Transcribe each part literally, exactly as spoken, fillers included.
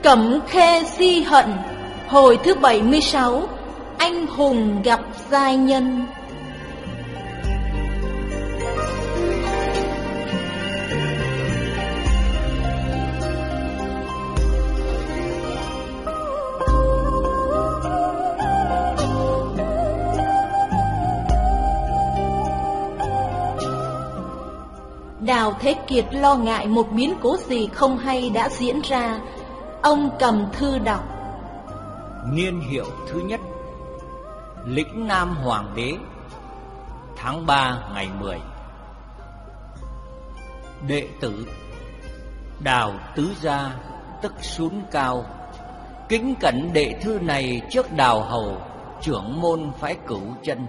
Cẩm Khê di hận, hồi thứ bảy mươi sáu, anh hùng gặp giai nhân. Đào Thế Kiệt lo ngại một biến cố gì không hay đã diễn ra. Ông cầm thư đọc. Niên hiệu thứ nhất, lĩnh Nam Hoàng đế, tháng ba ngày mười. Đệ tử Đào Tứ Gia, tức Sún Cao, kính cẩn đệ thư này trước Đào Hầu, trưởng môn phái Cửu Chân.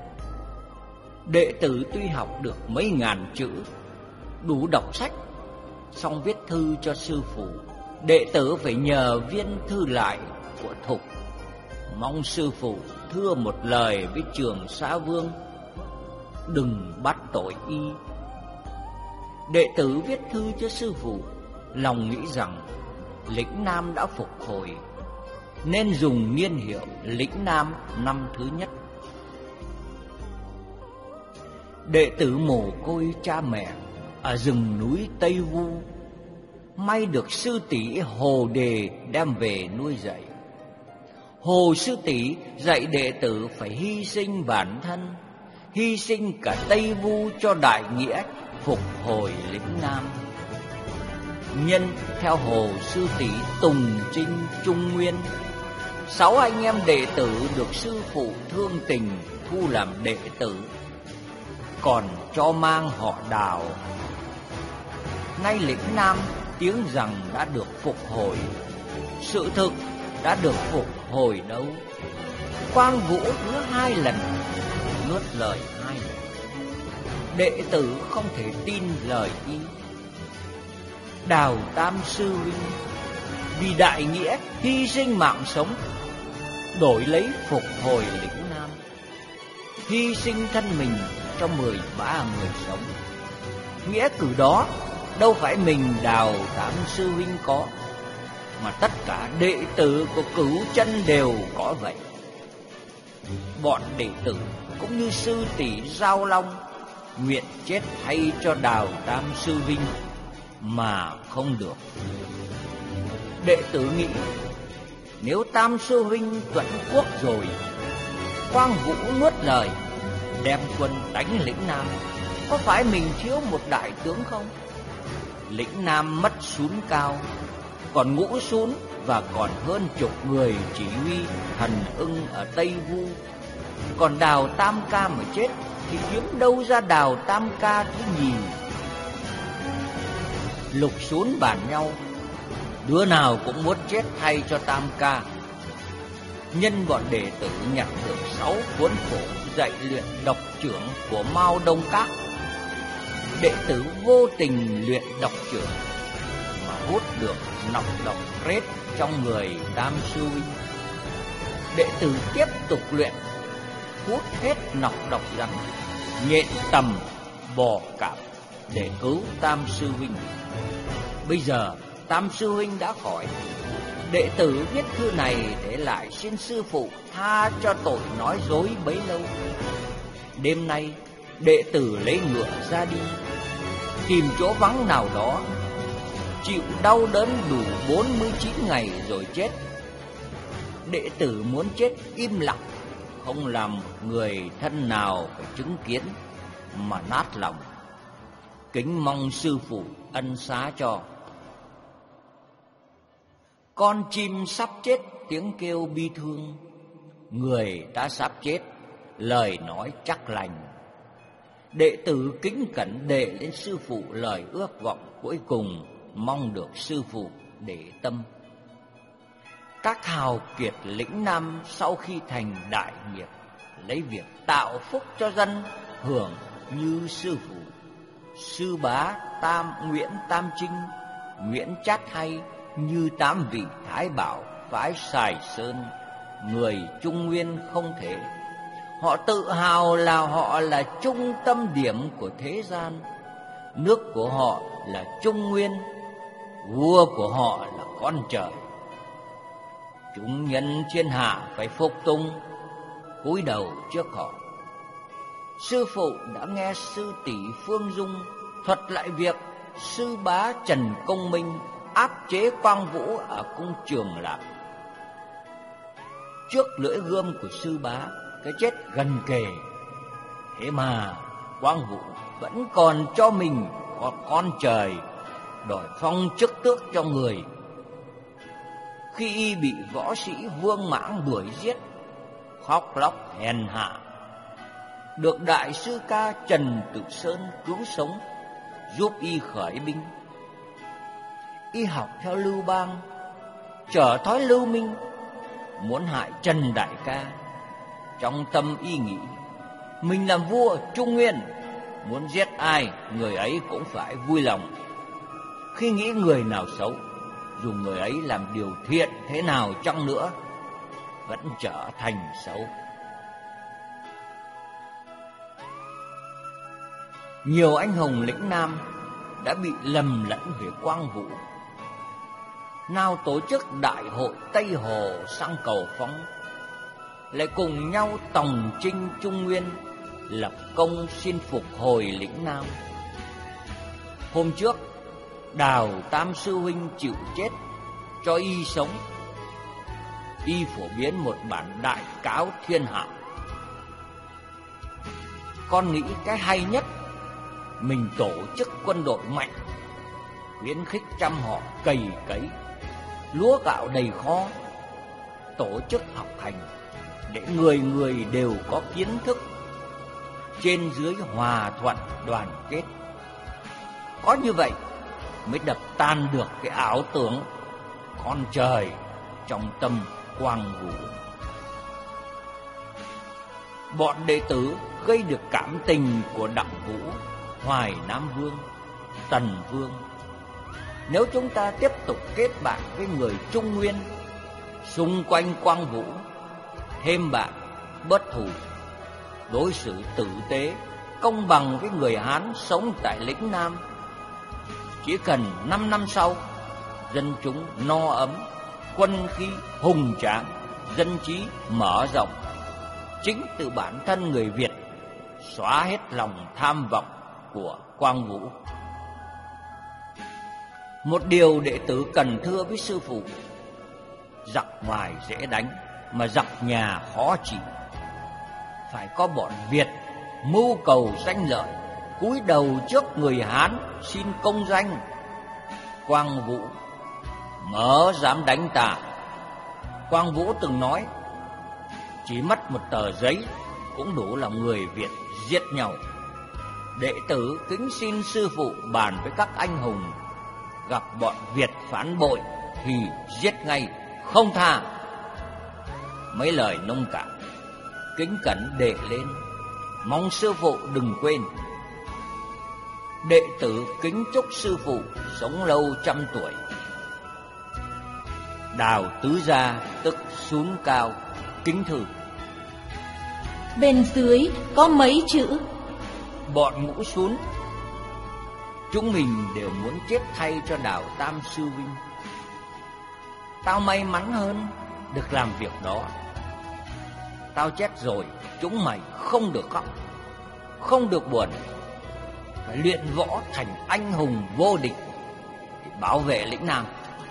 Đệ tử tuy học được mấy ngàn chữ, đủ đọc sách, song viết thư cho sư phụ, đệ tử phải nhờ viên thư lại của Thục. Mong sư phụ thưa một lời với Trường Xá Vương, đừng bắt tội y. Đệ tử viết thư cho sư phụ, lòng nghĩ rằng lĩnh Nam đã phục hồi, nên dùng niên hiệu lĩnh Nam năm thứ nhất. Đệ tử mồ côi cha mẹ ở rừng núi Tây Vu, may được sư tỷ Hồ Đề đem về nuôi dạy. Hồ sư tỷ dạy đệ tử phải hy sinh bản thân, hy sinh cả Tây Vu cho đại nghĩa phục hồi lĩnh Nam. Nhân theo Hồ sư tỷ tùng chinh Trung Nguyên, sáu anh em đệ tử được sư phụ thương tình thu làm đệ tử, còn cho mang họ Đào. Nay lĩnh Nam tiếng rằng đã được phục hồi, sự thực đã được phục hồi đâu. Quang Vũ hứa hai lần, nuốt lời hai lần. Đệ tử không thể tin lời y. Đào Tam sư huynh vì đại nghĩa hy sinh mạng sống, đổi lấy phục hồi lĩnh Nam, hy sinh thân mình cho mười ba người sống. Nghĩa cử đó đâu phải mình Đào Tam sư huynh có, mà tất cả đệ tử của Cửu Chân đều có vậy. Bọn đệ tử cũng như sư tỷ Giao Long nguyện chết thay cho Đào Tam sư huynh mà không được. Đệ tử nghĩ, nếu Tam sư huynh tuẫn quốc rồi, Quang Vũ nuốt lời đem quân đánh lĩnh Nam, có phải mình thiếu một đại tướng không? Lĩnh Nam mất Sún Cao, còn Ngũ Sún và còn hơn chục người chỉ huy thần ưng ở Tây Vu. Còn Đào Tam Ca mà chết thì kiếm đâu ra Đào Tam Ca thứ nhì. Lục Sún bàn nhau, đứa nào cũng muốn chết thay cho Tam Ca. Nhân bọn đệ tử nhặt được sáu cuốn phổ dạy luyện độc trưởng của Mao Đông Các, đệ tử vô tình luyện độc trưởng mà hút được nọc độc rết trong người Tam sư huynh. Đệ tử tiếp tục luyện, hút hết nọc độc rắn, nhện tầm, bò cạp để cứu Tam sư huynh. Bây giờ Tam sư huynh đã khỏi, đệ tử viết thư này để lại xin sư phụ tha cho tội nói dối bấy lâu. Đêm nay đệ tử lấy ngựa ra đi, tìm chỗ vắng nào đó, chịu đau đớn đủ bốn mươi chín ngày rồi chết. Đệ tử muốn chết im lặng, không làm người thân nào phải chứng kiến mà nát lòng. Kính mong sư phụ ân xá cho. Con chim sắp chết tiếng kêu bi thương, người đã sắp chết lời nói chắc lành. Đệ tử kính cẩn đệ lên sư phụ lời ước vọng cuối cùng, mong được sư phụ để tâm. Các hào kiệt lĩnh Nam sau khi thành đại nghiệp, lấy việc tạo phúc cho dân hưởng như sư phụ, sư bá Tam Nguyễn Tam Trinh, Nguyễn Chát Hay như tám vị thái bảo phái Sài Sơn, người Trung Nguyên không thể. Họ tự hào là họ là trung tâm điểm của thế gian, nước của họ là Trung Nguyên, vua của họ là con trời, Chúng nhân thiên hạ phải phục tùng, cúi đầu trước họ. Sư phụ đã nghe sư tỷ Phương Dung thuật lại việc sư bá Trần Công Minh áp chế Quang Vũ ở cung Trường Lạc. Trước lưỡi gươm của sư bá, cái chết gần kề, thế mà Quang Vũ vẫn còn cho mình có con trời, đòi phong chức tước cho người. Khi y bị võ sĩ Vương Mãng đuổi giết, khóc lóc hèn hạ, được đại sư ca Trần Tự Sơn cứu sống, giúp y khởi binh. Y học theo Lưu Bang, trở thói lưu minh, muốn hại Trần đại ca. Trong tâm y nghĩ mình làm vua Trung Nguyên, muốn giết ai người ấy cũng phải vui lòng. Khi nghĩ người nào xấu, dù người ấy làm điều thiện thế nào chăng nữa, vẫn trở thành xấu. Nhiều anh hùng lĩnh Nam đã bị lầm lẫn về Quang Vũ. Nào tổ chức đại hội Tây Hồ sang cầu Phóng, lại cùng nhau tòng chinh Trung Nguyên, lập công xin phục hồi lĩnh Nam. Hôm trước, Đào Tam sư huynh chịu chết cho y sống. Y phổ biến một bản đại cáo thiên hạ. Con nghĩ cái hay nhất, mình tổ chức quân đội mạnh, khuyến khích trăm họ cày cấy, lúa gạo đầy kho, tổ chức học hành để người người đều có kiến thức, trên dưới hòa thuận đoàn kết. Có như vậy mới đập tan được cái ảo tưởng con trời trong tâm Quang Vũ. Bọn đệ tử gây được cảm tình của Đặng Vũ, Hoài Nam Vương, Tần Vương. Nếu chúng ta tiếp tục kết bạn với người Trung Nguyên, xung quanh Quang Vũ, thêm bạn, bất thù, đối xử tử tế, công bằng với người Hán sống tại lĩnh Nam, chỉ cần năm năm sau, dân chúng no ấm, quân khí hùng tráng, dân trí mở rộng, chính từ bản thân người Việt xóa hết lòng tham vọng của Quang Vũ. Một điều đệ tử cần thưa với sư phụ: giặc ngoài dễ đánh, mà giặc nhà khó trị. Phải có bọn Việt mưu cầu danh lợi, cúi đầu trước người Hán xin công danh. Quang Vũ mớ dám đánh ta. Quang Vũ từng nói, chỉ mất một tờ giấy cũng đủ làm người Việt giết nhau. Đệ tử kính xin sư phụ bàn với các anh hùng, gặp bọn Việt phản bội thì giết ngay, không tha. Mấy lời nông cạn kính cẩn đệ lên, mong sư phụ đừng quên. Đệ tử kính chúc sư phụ sống lâu trăm tuổi. Đào Tứ Gia tức Sún Cao kính thư. Bên dưới có mấy chữ: bọn Ngũ Sún. Chúng mình đều muốn chết thay cho Đào Tam sư huynh. Tao may mắn hơn được làm việc đó. Tao chết rồi, chúng mày không được khóc, không được buồn, phải luyện võ thành anh hùng vô địch để bảo vệ lĩnh Nam.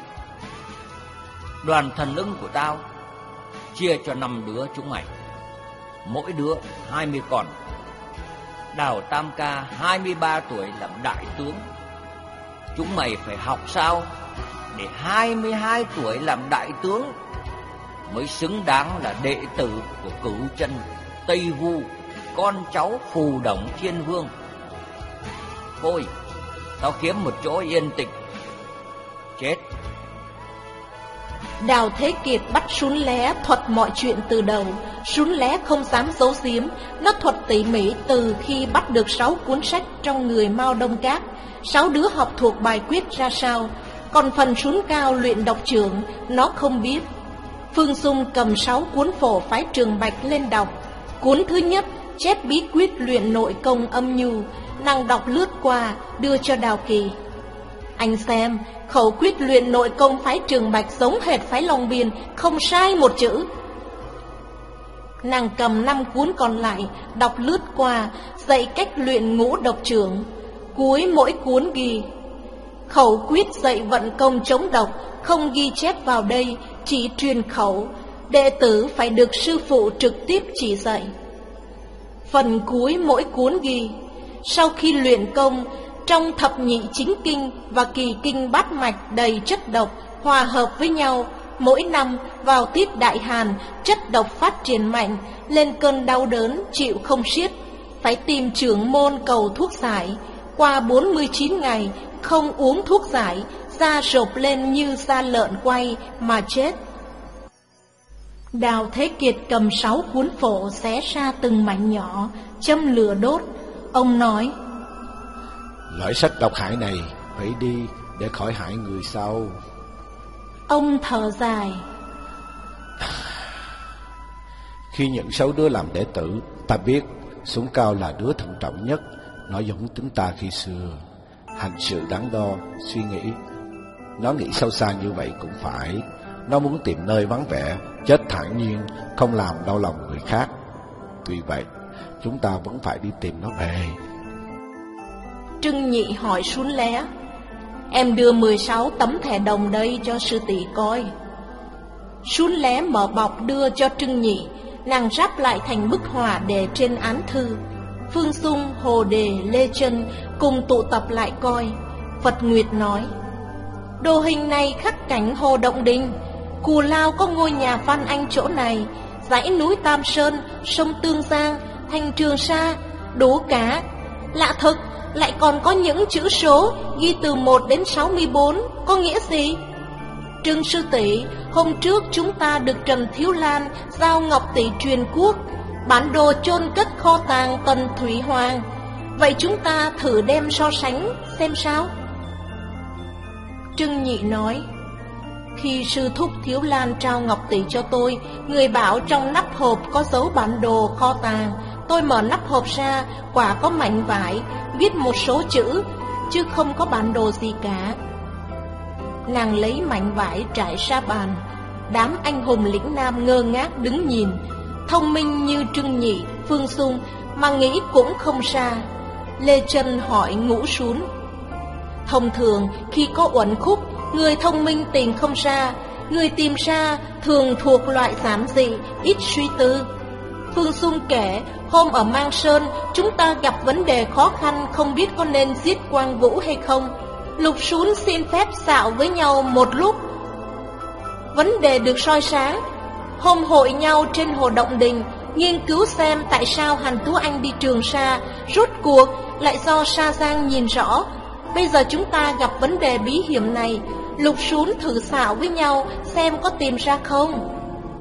Đoàn thần ưng của tao chia cho năm đứa chúng mày, mỗi đứa hai mươi con. Đào Tam ca hai mươi ba tuổi làm đại tướng. Chúng mày phải học sao để hai mươi hai tuổi làm đại tướng mới xứng đáng là đệ tử của Cửu Chân, Tây Vu, con cháu Phù Đổng Thiên Vương. Thôi, tao kiếm một chỗ yên tĩnh chết. Đào Thế Kiệt bắt Sún Lé thuật mọi chuyện từ đầu. Sún Lé không dám giấu giếm, nó thuật tỉ mỉ từ khi bắt được sáu cuốn sách trong người Mao Đông Các, sáu đứa học thuộc bài quyết ra sao. Còn phần Sún Cao luyện độc trưởng, nó không biết. Phương Dung cầm sáu cuốn phổ phái Trường Bạch lên đọc. Cuốn thứ nhất chép bí quyết luyện nội công âm nhu, nàng đọc lướt qua đưa cho Đào Kỳ. Anh xem, khẩu quyết luyện nội công phái Trường Bạch giống hệt phái Long Biên, không sai một chữ. Nàng cầm năm cuốn còn lại, đọc lướt qua, dạy cách luyện ngũ độc trưởng. Cuối mỗi cuốn ghi: khẩu quyết dạy vận công chống độc, không ghi chép vào đây, chỉ truyền khẩu. Đệ tử phải được sư phụ trực tiếp chỉ dạy. Phần cuối mỗi cuốn ghi: sau khi luyện công, trong thập nhị chính kinh và kỳ kinh bát mạch đầy chất độc hòa hợp với nhau, mỗi năm vào tiết đại hàn, chất độc phát triển mạnh, lên cơn đau đớn chịu không xiết, phải tìm trưởng môn cầu thuốc giải. Qua bốn mươi chín ngày không uống thuốc giải, da rộp lên như da lợn quay mà chết. Đào Thế Kiệt cầm sáu cuốn phổ xé ra từng mảnh nhỏ, châm lửa đốt. Ông nói: loại sách độc hại này phải đi để khỏi hại người sau. Ông thở dài: khi nhận sáu đứa làm đệ tử, ta biết Sủng Cao là đứa thận trọng nhất. Nó giống tính ta khi xưa, hành sự đắn đo, suy nghĩ. Nó nghĩ sâu xa như vậy cũng phải. Nó muốn tìm nơi vắng vẻ, chết thản nhiên, không làm đau lòng người khác. Tuy vậy, chúng ta vẫn phải đi tìm nó về. Trưng Nhị hỏi Sún Lé: em đưa mười sáu tấm thẻ đồng đây cho sư tỷ coi. Sún Lé mở bọc đưa cho Trưng Nhị, nàng ráp lại thành bức họa để trên án thư. Phương Dung, Hồ Đề, Lê Chân cùng tụ tập lại coi. Phật Nguyệt nói: đồ hình này khắc cảnh Hồ Động Đình. Cù Lao có ngôi nhà Văn Anh chỗ này, dãy núi Tam Sơn, sông Tương Giang, thành Trường Sa, đủ cả. Lạ thực, lại còn có những chữ số ghi từ một đến sáu mươi bốn, có nghĩa gì? Trưng sư tỷ, hôm trước chúng ta được Trần Thiếu Lan giao ngọc tỷ truyền quốc, bản đồ chôn cất kho tàng Tần Thủy Hoàng. Vậy chúng ta thử đem so sánh xem sao. Trưng Nhị nói: khi sư thúc Thiếu Lan trao ngọc tỷ cho tôi, người bảo trong nắp hộp có dấu bản đồ kho tàng. Tôi mở nắp hộp ra, quả có mảnh vải viết một số chữ, chứ không có bản đồ gì cả. Nàng lấy mảnh vải trải ra bàn. Đám anh hùng lĩnh nam ngơ ngác đứng nhìn. Thông minh như Trưng Nhị, Phương Dung mà nghĩ cũng không ra. Lê Chân hỏi Ngũ Sún: thông thường khi có uẩn khúc, người thông minh tìm không ra, người tìm ra thường thuộc loại giản dị, ít suy tư. Phương Dung kể, hôm ở Mang Sơn, chúng ta gặp vấn đề khó khăn, không biết có nên giết Quang Vũ hay không. Lục Sún xin phép xạo với nhau một lúc, vấn đề được soi sáng. Hôm hội nhau trên Hồ Động Đình, nghiên cứu xem tại sao Hàn Tú Anh đi Trường Sa, rốt cuộc lại do Sa Giang nhìn rõ. Bây giờ chúng ta gặp vấn đề bí hiểm này, Lục Sún thử xạo với nhau xem có tìm ra không.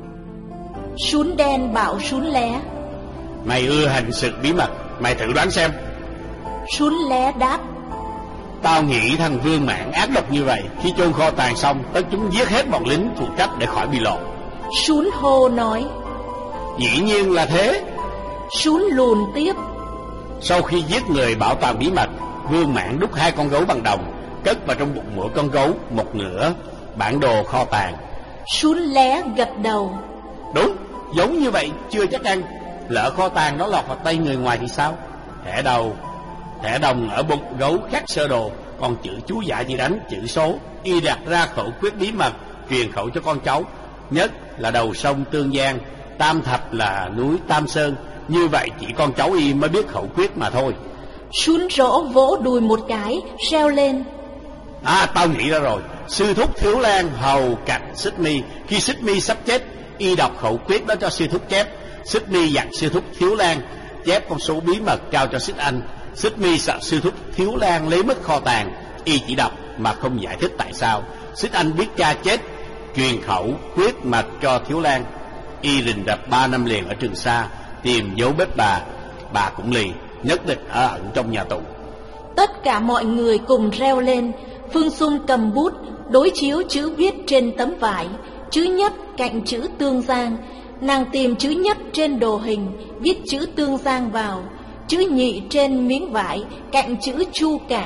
Sún Đen bảo Sún Lé: mày ưa hành sự bí mật, mày thử đoán xem. Sún Lé đáp: tao nghĩ thằng Vương Mãn ác độc như vậy, khi chôn kho tàng xong, tất chúng giết hết bọn lính phụ trách để khỏi bị lộ. Sún Hô nói: dĩ nhiên là thế. Sún Lùn tiếp: sau khi giết người bảo toàn bí mật, Vương Mãn đúc hai con gấu bằng đồng, cất vào trong bụng mỗi con gấu một nửa bản đồ kho tàng. Sún Lé gật đầu: đúng, giống như vậy chưa chắc ăn. Lỡ kho tàng nó lọt vào tay người ngoài thì sao? Thẻ đầu Thẻ đồng ở bụng gấu khắc sơ đồ, còn chữ chú dạ chỉ đánh chữ số. Y đặt ra khẩu quyết bí mật, truyền khẩu cho con cháu. Nhất là đầu sông Tương Giang, tam thập là núi Tam Sơn. Như vậy chỉ con cháu Y mới biết khẩu quyết mà thôi. Sún Rỗ vỗ đùi một cái, reo lên: à, tao nghĩ ra rồi. Sư thúc Thiếu Lan hầu cạnh Xích Mi. Khi Xích Mi sắp chết, Y đọc khẩu quyết đó cho sư thúc chép. Xích Mi dặn sư thúc Thiếu Lan chép con số bí mật trao cho Xích Anh. Xích Mi sợ sư thúc Thiếu Lan lấy mất kho tàng, Y chỉ đọc mà không giải thích tại sao. Xích Anh biết cha chết, truyền khẩu quyết mật cho Thiếu Lan. Y rình rập ba năm liền ở Trường Sa, tìm dấu bếp bà. Bà cũng lì, nhất định ở ẩn trong nhà tù. Tất cả mọi người cùng reo lên. Phương Dung cầm bút, đối chiếu chữ viết trên tấm vải. Chữ nhất cạnh chữ Tương Giang. Nàng tìm chữ nhất trên đồ hình, viết chữ Tương Giang vào. Chữ nhị trên miếng vải, cạnh chữ Chu Cảng,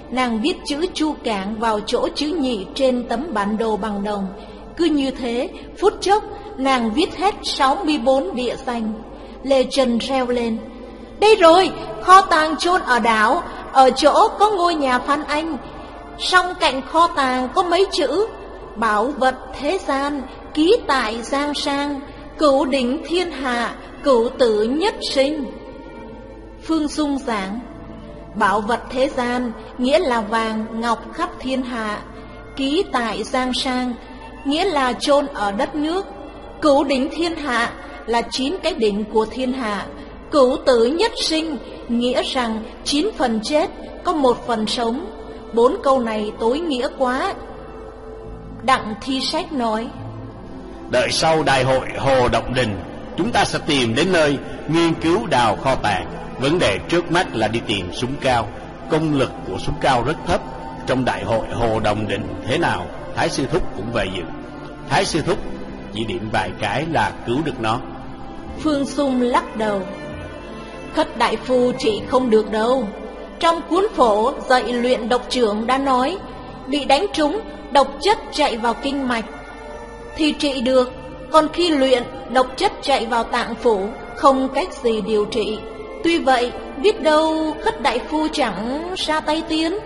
nàng viết chữ Chu Cảng vào chỗ chữ nhị trên tấm bản đồ bằng đồng. Cứ như thế, phút chốc, nàng viết hết sáu mươi bốn địa danh. Lê Trần reo lên: "Đây rồi, kho tàng chôn ở đảo, ở chỗ có ngôi nhà Phan Anh. Song cạnh kho tàng có mấy chữ: bảo vật thế gian, ký tại Giang Sang, cửu đỉnh thiên hạ, cửu tử nhất sinh." Phương Dung giảng: bảo vật thế gian nghĩa là vàng ngọc khắp thiên hạ, ký tại Giang Sang nghĩa là chôn ở đất nước, cửu đỉnh thiên hạ là chín cái đỉnh của thiên hạ, cửu tử nhất sinh nghĩa rằng chín phần chết có một phần sống. Bốn câu này tối nghĩa quá. Đặng Thi Sách nói: đợi sau đại hội Hồ Động Đình, chúng ta sẽ tìm đến nơi nghiên cứu đào kho tàng. Vấn đề trước mắt là đi tìm súng Cao. Công lực của súng Cao rất thấp. Trong đại hội Hồ Động Đình thế nào, Thái sư thúc cũng về dự. Thái sư thúc chỉ điểm vài cái là cứu được nó. Phương Dung lắc đầu: Khất đại phu trị không được đâu. Trong cuốn phổ dạy luyện độc trưởng đã nói, bị đánh trúng, độc chất chạy vào kinh mạch thì trị được, còn khi luyện, độc chất chạy vào tạng phủ, không cách gì điều trị. Tuy vậy, biết đâu Khất đại phu chẳng ra tay tiến.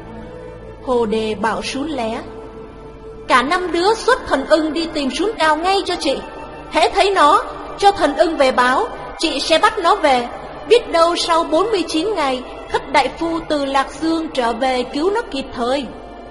Hồ Đề bảo Sún Lé: cả năm đứa xuất thần ưng đi tìm Sún Cao ngay cho chị. Hễ thấy nó, cho thần ưng về báo, chị sẽ bắt nó về. Biết đâu sau bốn mươi chín ngày, Khất đại phu từ Lạc Dương trở về cứu nó kịp thời.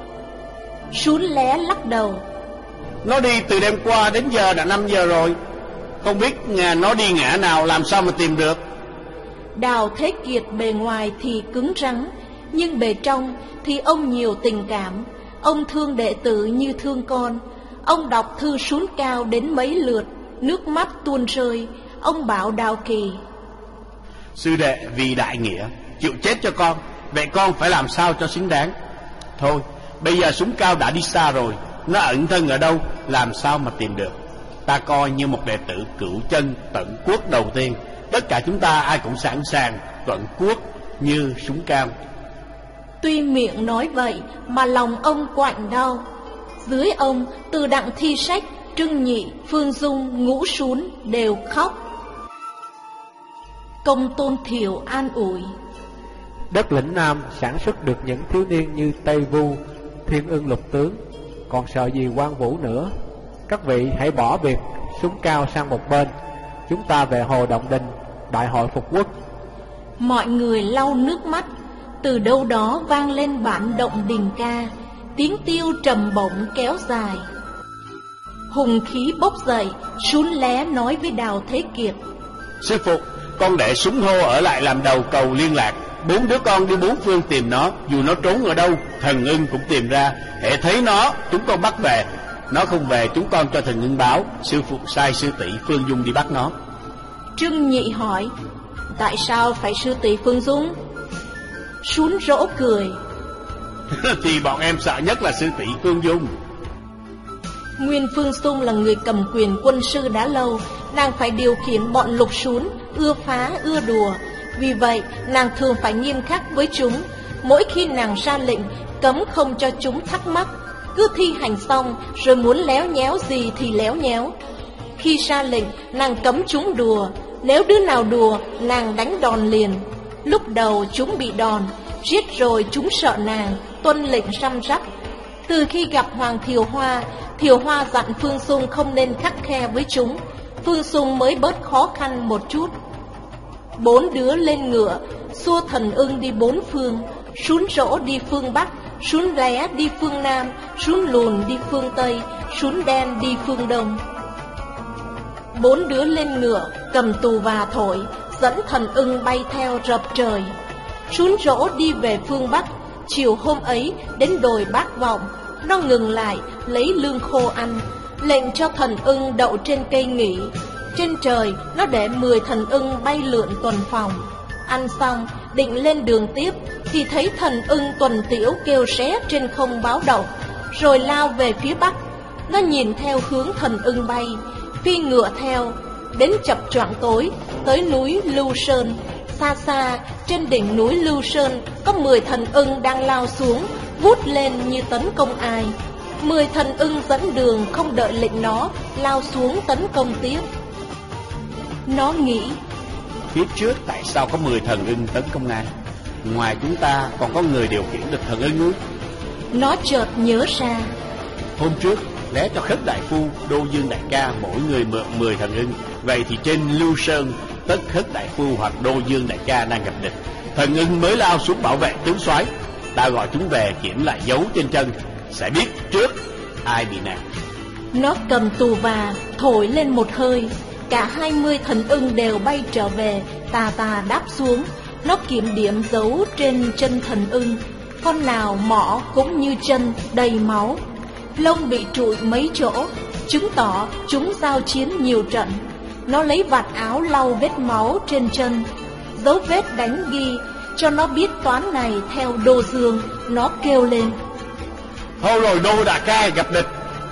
Sún Lé lắc đầu: nó đi từ đêm qua đến giờ đã năm giờ rồi, không biết nó đi ngã nào, làm sao mà tìm được. Đào Thế Kiệt bề ngoài thì cứng rắn, nhưng bề trong thì ông nhiều tình cảm. Ông thương đệ tử như thương con. Ông đọc thư Sún Cao đến mấy lượt, nước mắt tuôn rơi. Ông bảo Đào Kỳ: sư đệ vì đại nghĩa chịu chết cho con, vậy con phải làm sao cho xứng đáng. Thôi bây giờ Sún Cao đã đi xa rồi, nó ẩn thân ở đâu, làm sao mà tìm được. Ta coi như một đệ tử cửu chân tận quốc đầu tiên. Tất cả chúng ta ai cũng sẵn sàng tận quốc như Sún Cao. Tuy miệng nói vậy mà lòng ông quặn đau. Dưới ông, từ Đặng Thi Sách, Trưng Nhị, Phương Dung, Ngũ Sún đều khóc. Công Tôn Thiệu an ủi: đất lĩnh Nam sản xuất được những thiếu niên như Tây Vu, Thiên Ưng Lục Tướng, còn sợ gì Quan Vũ nữa. Các vị hãy bỏ việc Sún Cao sang một bên, chúng ta về Hồ Động Đình, đại hội phục quốc. Mọi người lau nước mắt. Từ đâu đó vang lên bản Động Đình ca, tiếng tiêu trầm bổng kéo dài. Hùng khí bốc dậy, Sún Lé nói với Đào Thế Kiệt: sư phụ, con để Súng Hô ở lại làm đầu cầu liên lạc. Bốn đứa con đi bốn phương tìm nó, dù nó trốn ở đâu, thần ưng cũng tìm ra. Hễ thấy nó, chúng con bắt về. Nó không về, chúng con cho thần ưng báo. Sư phụ sai sư tỷ Phương Dung đi bắt nó. Trưng Nhị hỏi: tại sao phải sư tỷ Phương Dung? Sún rỗ cười: thì bọn em sợ nhất là sư tỷ Phương Dung. Nguyên Phương Dung là người cầm quyền quân sư đã lâu. Nàng phải điều khiển bọn lục sún, ưa phá ưa đùa. Vì vậy nàng thường phải nghiêm khắc với chúng. Mỗi khi nàng ra lệnh, cấm không cho chúng thắc mắc. Cứ thi hành xong rồi muốn léo nhéo gì thì léo nhéo. Khi ra lệnh, nàng cấm chúng đùa. Nếu đứa nào đùa, nàng đánh đòn liền. Lúc đầu chúng bị đòn, giết rồi chúng sợ nàng, tuân lệnh răm rắp. Từ khi gặp Hoàng Thiều Hoa, Thiều Hoa dặn Phương Dung không nên khắt khe với chúng, Phương Dung mới bớt khó khăn một chút. Bốn đứa lên ngựa, xua thần ưng đi bốn phương. Sún Rỗ đi phương Bắc, Sún Lé đi phương Nam, Sún Lùn đi phương Tây, Sún Đen đi phương Đông. Bốn đứa lên ngựa, cầm tù và thổi, dẫn thần ưng bay theo rập trời. Sún Rỗ đi về phương Bắc. Chiều hôm ấy đến đồi Bát Vọng, nó ngừng lại lấy lương khô ăn, lệnh cho thần ưng đậu trên cây nghỉ. Trên trời nó để mười thần ưng bay lượn tuần phòng. Ăn xong định lên đường tiếp thì thấy thần ưng tuần tiễu kêu ré trên không báo động, rồi lao về phía Bắc. Nó nhìn theo hướng thần ưng bay, phi ngựa theo. Đến chập choạng tối, tới núi Lưu Sơn, Xa xa, trên đỉnh núi Lưu Sơn, có mười thần ưng đang lao xuống, vút lên như tấn công ai. Mười thần ưng dẫn đường, không đợi lệnh nó, lao xuống tấn công tiếp. Nó nghĩ, phía trước tại sao có mười thần ưng tấn công ai? Ngoài chúng ta còn có người điều khiển được thần ưng ư? Nó chợt nhớ ra, hôm trước lẽ cho Khất đại phu, Đô Dương đại ca mỗi người mượn mười thần ưng. Vậy thì trên Lưu Sơn, tất Khất đại phu hoặc Đô Dương đại ca đang gặp địch, thần ưng mới lao xuống bảo vệ tướng soái. Ta gọi chúng về kiểm lại dấu trên chân, sẽ biết trước ai bị nạn. Nó cầm tù và thổi lên một hơi, cả hai mươi thần ưng đều bay trở về, tà tà đáp xuống. Nó kiểm điểm dấu trên chân thần ưng, con nào mỏ cũng như chân đầy máu, lông bị trụi mấy chỗ, chứng tỏ chúng giao chiến nhiều trận. Nó lấy vạt áo lau vết máu trên chân, dấu vết đánh ghi cho nó biết toán này theo Đô Dương. Nó kêu lên, thôi rồi Đô đại ca gặp địch.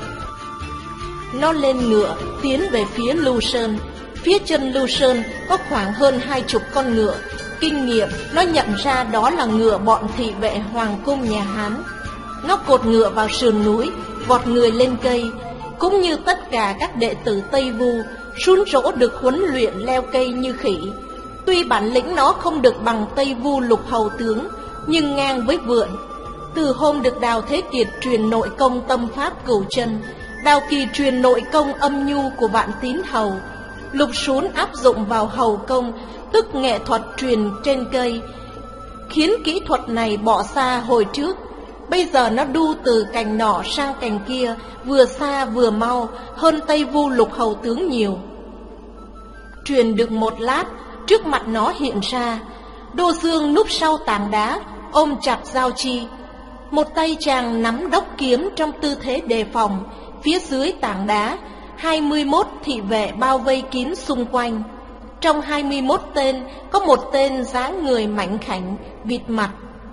Nó lên ngựa tiến về phía Lưu Sơn. Phía chân Lưu Sơn có khoảng hơn hai chục con ngựa. Kinh nghiệm, nó nhận ra đó là ngựa bọn thị vệ hoàng cung nhà Hán. Nó cột ngựa vào sườn núi, vọt người lên cây. Cũng như tất cả các đệ tử Tây Vu, Sun Rỗ được huấn luyện leo cây như khỉ. Tuy bản lĩnh nó không được bằng Tây Vu lục hầu tướng, nhưng ngang với vượn. Từ hôm được Đào Thế Kiệt truyền nội công tâm pháp cửu chân, Đào Kỳ truyền nội công âm nhu của Vạn Tín Hầu, Lục Sún áp dụng vào hầu công, tức nghệ thuật truyền trên cây, khiến kỹ thuật này bỏ xa hồi trước. Bây giờ nó đu từ cành nọ sang cành kia, vừa xa vừa mau, hơn Tây Vu lục hầu tướng nhiều. Truyền được một lát, trước mặt nó hiện ra Đô Dương núp sau tảng đá, ôm chặt Giao Chi. Một tay chàng nắm đốc kiếm trong tư thế đề phòng. Phía dưới tảng đá, hai mươi mốt thị vệ bao vây kín xung quanh. Trong hai mươi mốt tên, có một tên dáng người mảnh khảnh, bịt mặt.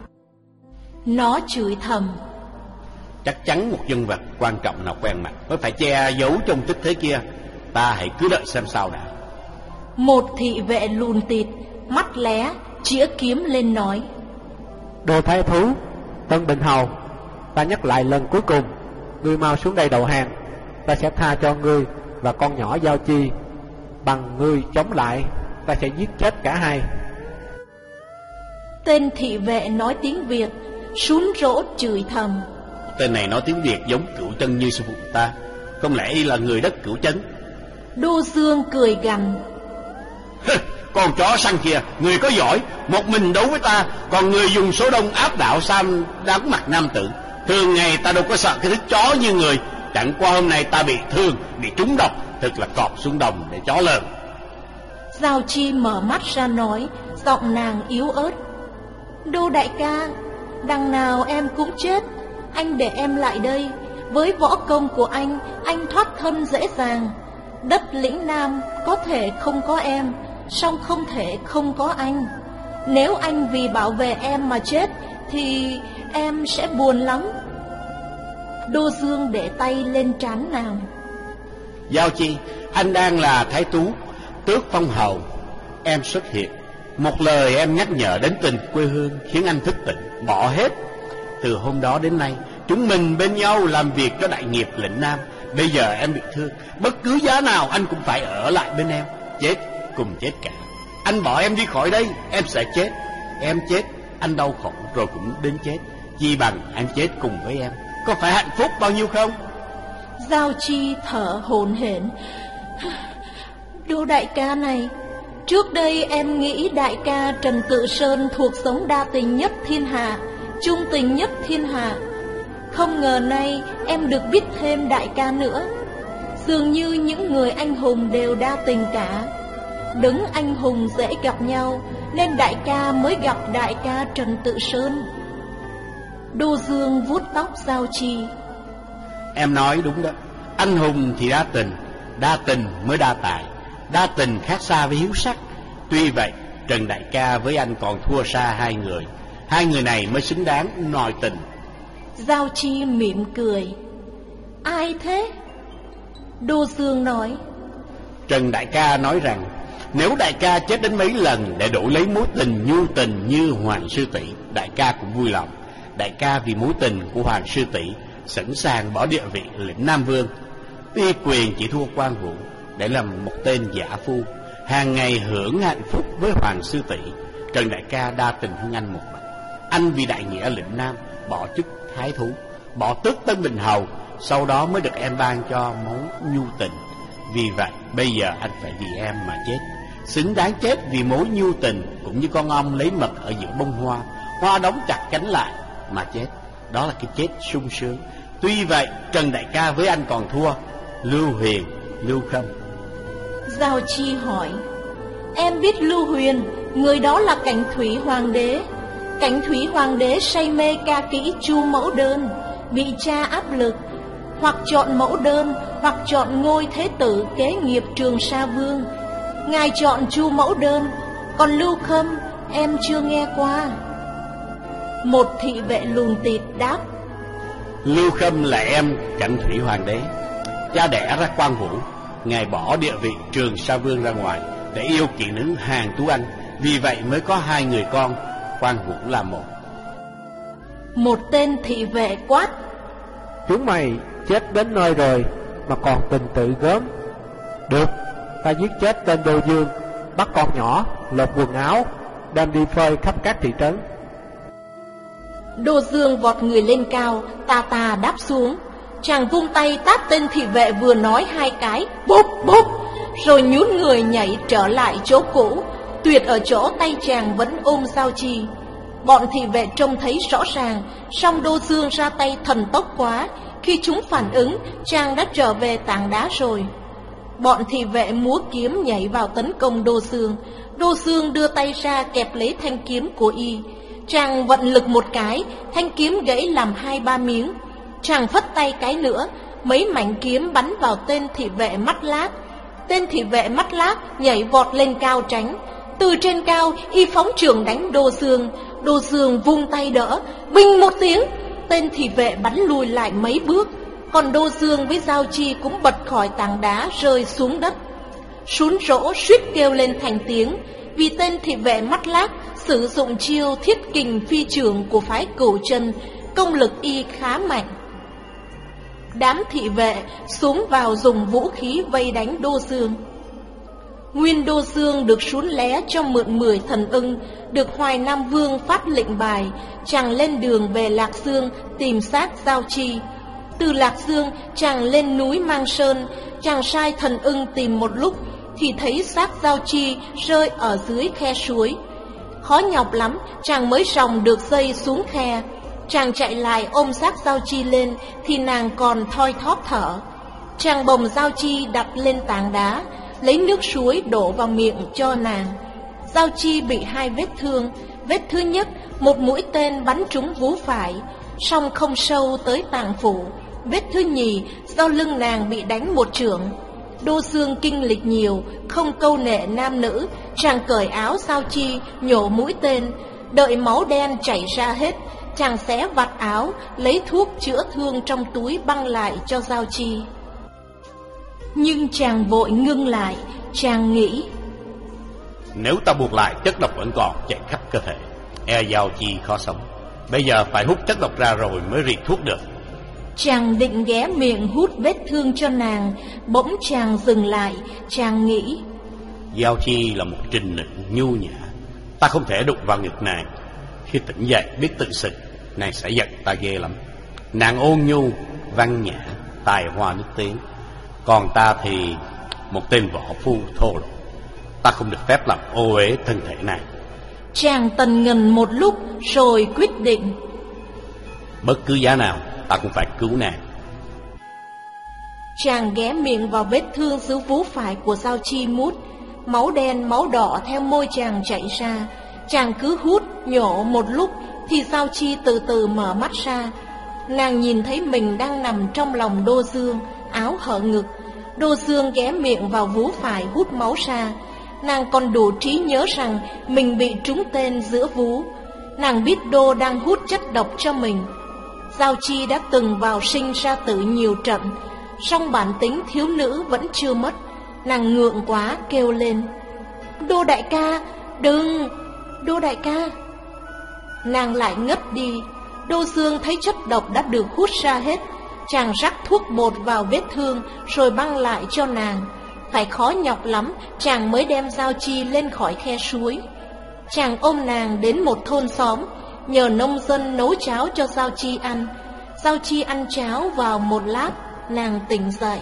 Nó chửi thầm, chắc chắn một nhân vật quan trọng nào quen mặt mới phải che giấu trong tích thế kia. Ta hãy cứ đợi xem sao đã. Một thị vệ lùn tịt, mắt lé, chĩa kiếm lên nói, Đồ Thái Thú, Tân Bình Hầu, ta nhắc lại lần cuối cùng, ngươi mau xuống đây đầu hàng. Ta sẽ tha cho ngươi và con nhỏ Giao Chi. Bằng ngươi chống lại, ta sẽ giết chết cả hai. Tên thị vệ nói tiếng Việt. Sun Rỗ chửi thầm, tên này nói tiếng Việt giống Cửu Chân như sư phụ ta, không lẽ y là người đất Cửu Chân? Đô Dương cười gằn, con chó săn kia, người có giỏi, một mình đấu với ta, còn người dùng số đông áp đảo Sam đắng mặt nam tử. Thường ngày ta đâu có sợ cái thứ chó như người, chẳng qua hôm nay ta bị thương, bị trúng độc, thật là cọp xuống đồng để chó lờn. Giao Chi mở mắt ra nói, giọng nàng yếu ớt, Đô đại ca, đằng nào em cũng chết, anh để em lại đây. Với võ công của anh, anh thoát thân dễ dàng. Đất lĩnh Nam có thể không có em, song không thể không có anh. Nếu anh vì bảo vệ em mà chết, thì em sẽ buồn lắm. Đô Dương để tay lên trán nàng. Giao Chi, anh đang là thái tú, tước phong hầu. Em xuất hiện, một lời em nhắc nhở đến tình quê hương, khiến anh thức tỉnh, bỏ hết. Từ hôm đó đến nay, chúng mình bên nhau làm việc cho đại nghiệp lĩnh Nam. Bây giờ em bị thương, bất cứ giá nào anh cũng phải ở lại bên em. Chết cùng chết cả. Anh bỏ em đi khỏi đây, em sẽ chết. Em chết, anh đau khổ rồi cũng đến chết. Chi bằng anh chết cùng với em, có phải hạnh phúc bao nhiêu không? Giao Chi thở hổn hển, Đô đại ca này, trước đây em nghĩ đại ca Trần Tự Sơn thuộc giống đa tình nhất thiên hạ, trung tình nhất thiên hạ. Không ngờ nay em được biết thêm đại ca nữa. Dường như những người anh hùng đều đa tình cả. Đấng anh hùng dễ gặp nhau, nên đại ca mới gặp đại ca Trần Tự Sơn. Đô Dương vuốt tóc Giao Chi. Em nói đúng đó, anh hùng thì đa tình, đa tình mới đa tài. Đa tình khác xa với hiếu sắc. Tuy vậy, Trần đại ca với anh còn thua xa hai người. Hai người này mới xứng đáng nói tình. Giao Chi mỉm cười. Ai thế? Đô Dương nói, Trần đại ca nói rằng Nếu đại ca chết đến mấy lần để đổi lấy mối tình nhu tình như Hoàng sư tỷ, đại ca cũng vui lòng. Đại ca vì mối tình của Hoàng sư tỷ sẵn sàng bỏ địa vị lĩnh Nam Vương, tuy quyền chỉ thua Quan Vũ, để làm một tên giả phu, hàng ngày hưởng hạnh phúc với Hoàng sư tỷ. Trần đại ca đa tình hơn anh một bậc. Anh vì đại nghĩa lĩnh Nam bỏ chức thái thú, bỏ tước Tân Bình hầu, sau đó mới được em ban cho món nhu tình. Vì vậy bây giờ anh phải vì em mà chết, xứng đáng chết vì mối nhu tình, cũng như con ong lấy mật ở giữa bông hoa, hoa đóng chặt cánh lại mà chết. Đó là cái chết sung sướng. Tuy vậy Trần đại ca với anh còn thua Lưu Huyền, Lưu Khâm. Giao Chi hỏi: em biết Lưu Huyền, người đó là Cảnh Thủy Hoàng đế. Cảnh Thủy Hoàng đế say mê ca kỹ Chu Mẫu Đơn, bị cha áp lực, hoặc chọn Mẫu Đơn, hoặc chọn ngôi thế tử kế nghiệp Trường Sa Vương. Ngài chọn Chu Mẫu Đơn, còn Lưu Khâm em chưa nghe qua. Một thị vệ lùn tịt đáp: Lưu Khâm là em Cảnh Thủy Hoàng đế, cha đẻ ra Quan Vũ. Ngài bỏ địa vị Trường Sa Vương ra ngoài để yêu kỹ nữ Hàn Tú Anh, vì vậy mới có hai người con, Quan Vũ là một. Một tên thị vệ quát: chúng mày chết đến nơi rồi mà còn tình tự gớm. Được, ta giết chết tên Đô Dương, bắt con nhỏ, lột quần áo, đem đi phơi khắp các thị trấn. Đô Dương vọt người lên cao, tà tà đáp xuống. Chàng vung tay tát tên thị vệ vừa nói hai cái, bốp bốp, rồi nhún người nhảy trở lại chỗ cũ. Tuyệt ở chỗ tay chàng vẫn ôm Giao Chi. Bọn thị vệ trông thấy rõ ràng, song Đô Dương ra tay thần tốc quá. Khi chúng phản ứng, chàng đã trở về tảng đá rồi. Bọn thị vệ múa kiếm nhảy vào tấn công Đô Dương. Đô Dương đưa tay ra kẹp lấy thanh kiếm của y. Chàng vận lực một cái, thanh kiếm gãy làm hai ba miếng. Chàng phất tay cái nữa, mấy mảnh kiếm bắn vào tên thị vệ Mắt Lác. Tên thị vệ Mắt Lác nhảy vọt lên cao tránh. Từ trên cao y phóng chưởng đánh Đô Dương. Đô Dương vung tay đỡ, binh một tiếng, tên thị vệ bắn lùi lại mấy bước. Còn Đô Dương với Giao Chi cũng bật khỏi tảng đá rơi xuống đất. Sún rỗ suýt kêu lên thành tiếng, vì tên thị vệ Mắt Lác sử dụng chiêu Thiết Kình Phi Chưởng của phái Cửu Chân, công lực y khá mạnh. Đám thị vệ xuống vào dùng vũ khí vây đánh Đô Dương. Nguyên Đô Dương được Sún Lé cho mượn mười thần ưng, được Hoài Nam Vương phát lệnh bài, chàng lên đường về Lạc Dương tìm xác Giao Chi. Từ Lạc Dương chàng lên núi Mang Sơn, chàng sai thần ưng tìm một lúc thì thấy xác Giao Chi rơi ở dưới khe suối. Khó nhọc lắm chàng mới ròng được dây xuống khe. Chàng chạy lại ôm xác Giao Chi lên thì nàng còn thoi thóp thở. Chàng bồng Giao Chi đặt lên tảng đá, lấy nước suối đổ vào miệng cho nàng. Giao Chi bị hai vết thương. Vết thứ nhất, một mũi tên bắn trúng vú phải, song không sâu tới tạng phủ. Vết thứ nhì, do lưng nàng bị đánh một chưởng. Đô Dương kinh lịch nhiều, không câu nệ nam nữ, chàng cởi áo Giao Chi, nhổ mũi tên. Đợi máu đen chảy ra hết, chàng xé vạt áo, lấy thuốc chữa thương trong túi băng lại cho Giao Chi. Nhưng chàng vội ngưng lại, chàng nghĩ: nếu ta buộc lại, chất độc vẫn còn chạy khắp cơ thể, e Giao Chi khó sống. Bây giờ phải hút chất độc ra rồi mới riệt thuốc được. Chàng định ghé miệng hút vết thương cho nàng, bỗng chàng dừng lại, chàng nghĩ: Giao Chi là một trinh nữ nhu nhã, ta không thể đụng vào ngực nàng. Khi tỉnh dậy biết tự sự, nàng sẽ giận ta ghê lắm. Nàng ôn nhu, văn nhã, tài hoa nước tiếng, còn ta thì một tên võ phu thô lỗ. Ta không được phép làm ô uế thân thể nàng. Chàng tần ngần một lúc rồi quyết định: bất cứ giá nào ta cũng phải cứu nàng. Chàng ghé miệng vào vết thương dưới vú phải của Giao Chi mút. Máu đen máu đỏ theo môi chàng chảy ra. Chàng cứ hút nhổ một lúc thì Giao Chi từ từ mở mắt ra. Nàng nhìn thấy mình đang nằm trong lòng Đô Dương, áo hở ngực. Đô Dương ghé miệng vào vú phải hút máu ra. Nàng còn đủ trí nhớ rằng mình bị trúng tên giữa vú. Nàng biết Đô đang hút chất độc cho mình. Giao Chi đã từng vào sinh ra tử nhiều trận, song bản tính thiếu nữ vẫn chưa mất. Nàng ngượng quá kêu lên: Đô đại ca, đừng, Đô đại ca. Nàng lại ngất đi. Đô Dương thấy chất độc đã được hút ra hết. Chàng rắc thuốc bột vào vết thương rồi băng lại cho nàng. Phải khó nhọc lắm chàng mới đem Giao Chi lên khỏi khe suối. Chàng ôm nàng đến một thôn xóm, nhờ nông dân nấu cháo cho Giao Chi ăn. Giao Chi ăn cháo vào một lát, nàng tỉnh dậy.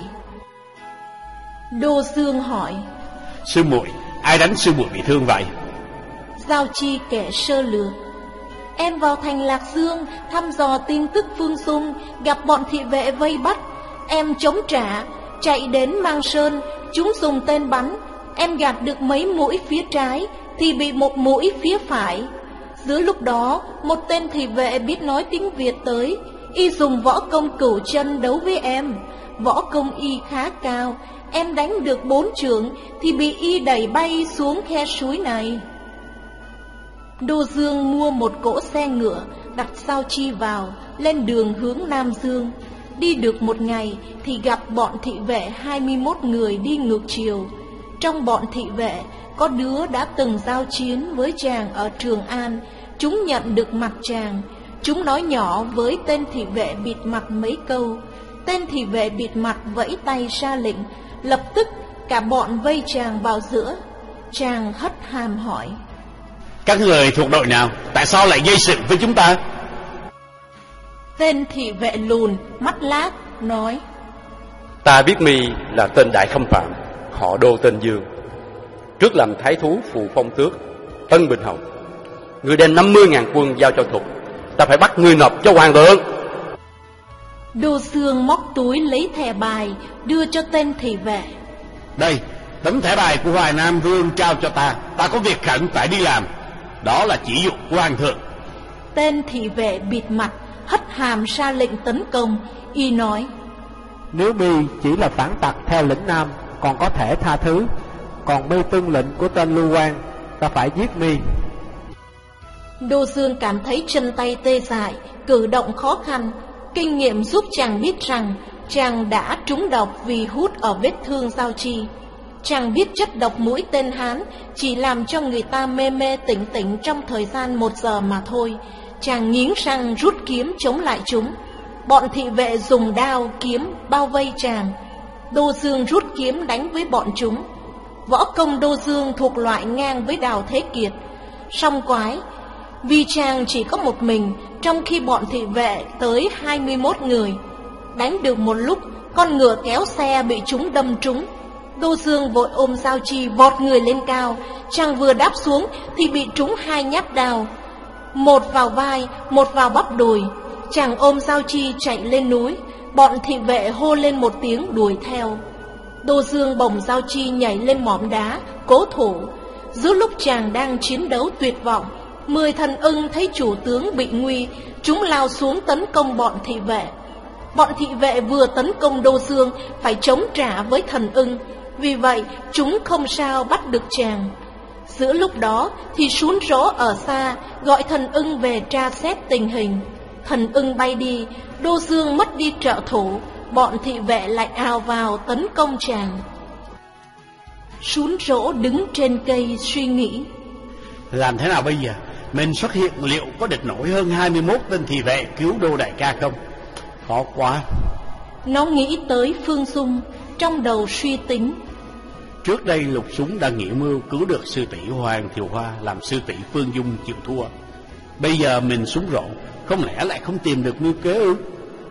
Đô Dương hỏi: Sư muội, ai đánh sư muội bị thương vậy? Giao Chi kể sơ lược: Em vào thành Lạc Dương thăm dò tin tức Phương Dung, gặp bọn thị vệ vây bắt. Em chống trả, chạy đến Mang Sơn, chúng dùng tên bắn. Em gạt được mấy mũi phía trái thì bị một mũi phía phải. Giữa lúc đó, một tên thị vệ biết nói tiếng Việt tới. Y dùng võ công cửu chân đấu với em. Võ công y khá cao. Em đánh được bốn chưởng thì bị y đẩy bay xuống khe suối này. Đô Dương mua một cỗ xe ngựa, đặt Giao Chi vào, lên đường hướng Nam Dương. Đi được một ngày thì gặp bọn thị vệ hai mươi mốt người đi ngược chiều. Trong bọn thị vệ có đứa đã từng giao chiến với chàng ở Trường An. Chúng nhận được mặt chàng. Chúng nói nhỏ với tên thị vệ bịt mặt mấy câu. Tên thị vệ bịt mặt vẫy tay ra lệnh. Lập tức cả bọn vây chàng vào giữa. Chàng hất hàm hỏi: Các người thuộc đội nào? Tại sao lại gây sự với chúng ta? Tên thị vệ lùn, mắt lác, nói: Ta biết mi là tên Đại Khâm Phạm, họ Đô tên Dương, trước làm thái thú Phù Phong Tước, Tân Bình Hầu. Ngươi đem năm mươi ngàn quân giao cho Thục, ta phải bắt ngươi nộp cho hoàng thượng. Đô Dương móc túi lấy thẻ bài, đưa cho tên thị vệ. Đây, tấm thẻ bài của Hoài Nam Vương trao cho ta. Ta có việc khẩn phải đi làm. Đó là chỉ dụ của hoàng thượng. Tên thị vệ bịt mặt hất hàm ra lệnh tấn công. Y nói: Nếu mi chỉ là phản tặc theo lĩnh Nam, còn có thể tha thứ. Còn mi tuân lệnh của tên Lưu Quan, ta phải giết mi. Đô Dương cảm thấy chân tay tê dại, cử động khó khăn. Kinh nghiệm giúp chàng biết rằng chàng đã trúng độc vì hút ở vết thương Giao Chi. Chàng biết chất độc mũi tên Hán chỉ làm cho người ta mê mê tỉnh tỉnh trong thời gian một giờ mà thôi. Chàng nghiến răng rút kiếm chống lại chúng. Bọn thị vệ dùng đao, kiếm bao vây chàng. Đô Dương rút kiếm đánh với bọn chúng. Võ công Đô Dương thuộc loại ngang với Đào Thế Kiệt. Song quái, vì chàng chỉ có một mình, trong khi bọn thị vệ tới hai mươi mốt người. Đánh được một lúc, con ngựa kéo xe bị chúng đâm trúng. Đô Dương vội ôm Giao Chi vọt người lên cao. Chàng vừa đáp xuống thì bị trúng hai nhát đao, một vào vai, một vào bắp đùi. Chàng ôm Giao Chi chạy lên núi. Bọn thị vệ hô lên một tiếng đuổi theo. Đô Dương bồng Giao Chi nhảy lên mỏm đá, cố thủ. Giữa lúc chàng đang chiến đấu tuyệt vọng, mười thần ưng thấy chủ tướng bị nguy, chúng lao xuống tấn công bọn thị vệ. Bọn thị vệ vừa tấn công Đô Dương phải chống trả với thần ưng, vì vậy chúng không sao bắt được chàng. Giữa lúc đó thì Sún Rỗ ở xa gọi thần ưng về tra xét tình hình. Thần ưng bay đi, Đô Dương mất đi trợ thủ, bọn thị vệ lại ào vào tấn công chàng. Sún Rỗ đứng trên cây suy nghĩ: Làm thế nào bây giờ? Mình xuất hiện liệu có địch nổi hơn hai mươi mốt tên thị vệ cứu Đô đại ca không? Khó quá. Nó nghĩ tới Phương Dung, trong đầu suy tính. Trước đây Lục Súng đã nghĩ mưu cứu được sư tỷ Hoàng Thiều Hoa, làm sư tỷ Phương Dung chịu thua. Bây giờ mình Súng Rỗ, không lẽ lại không tìm được mưu kế ư?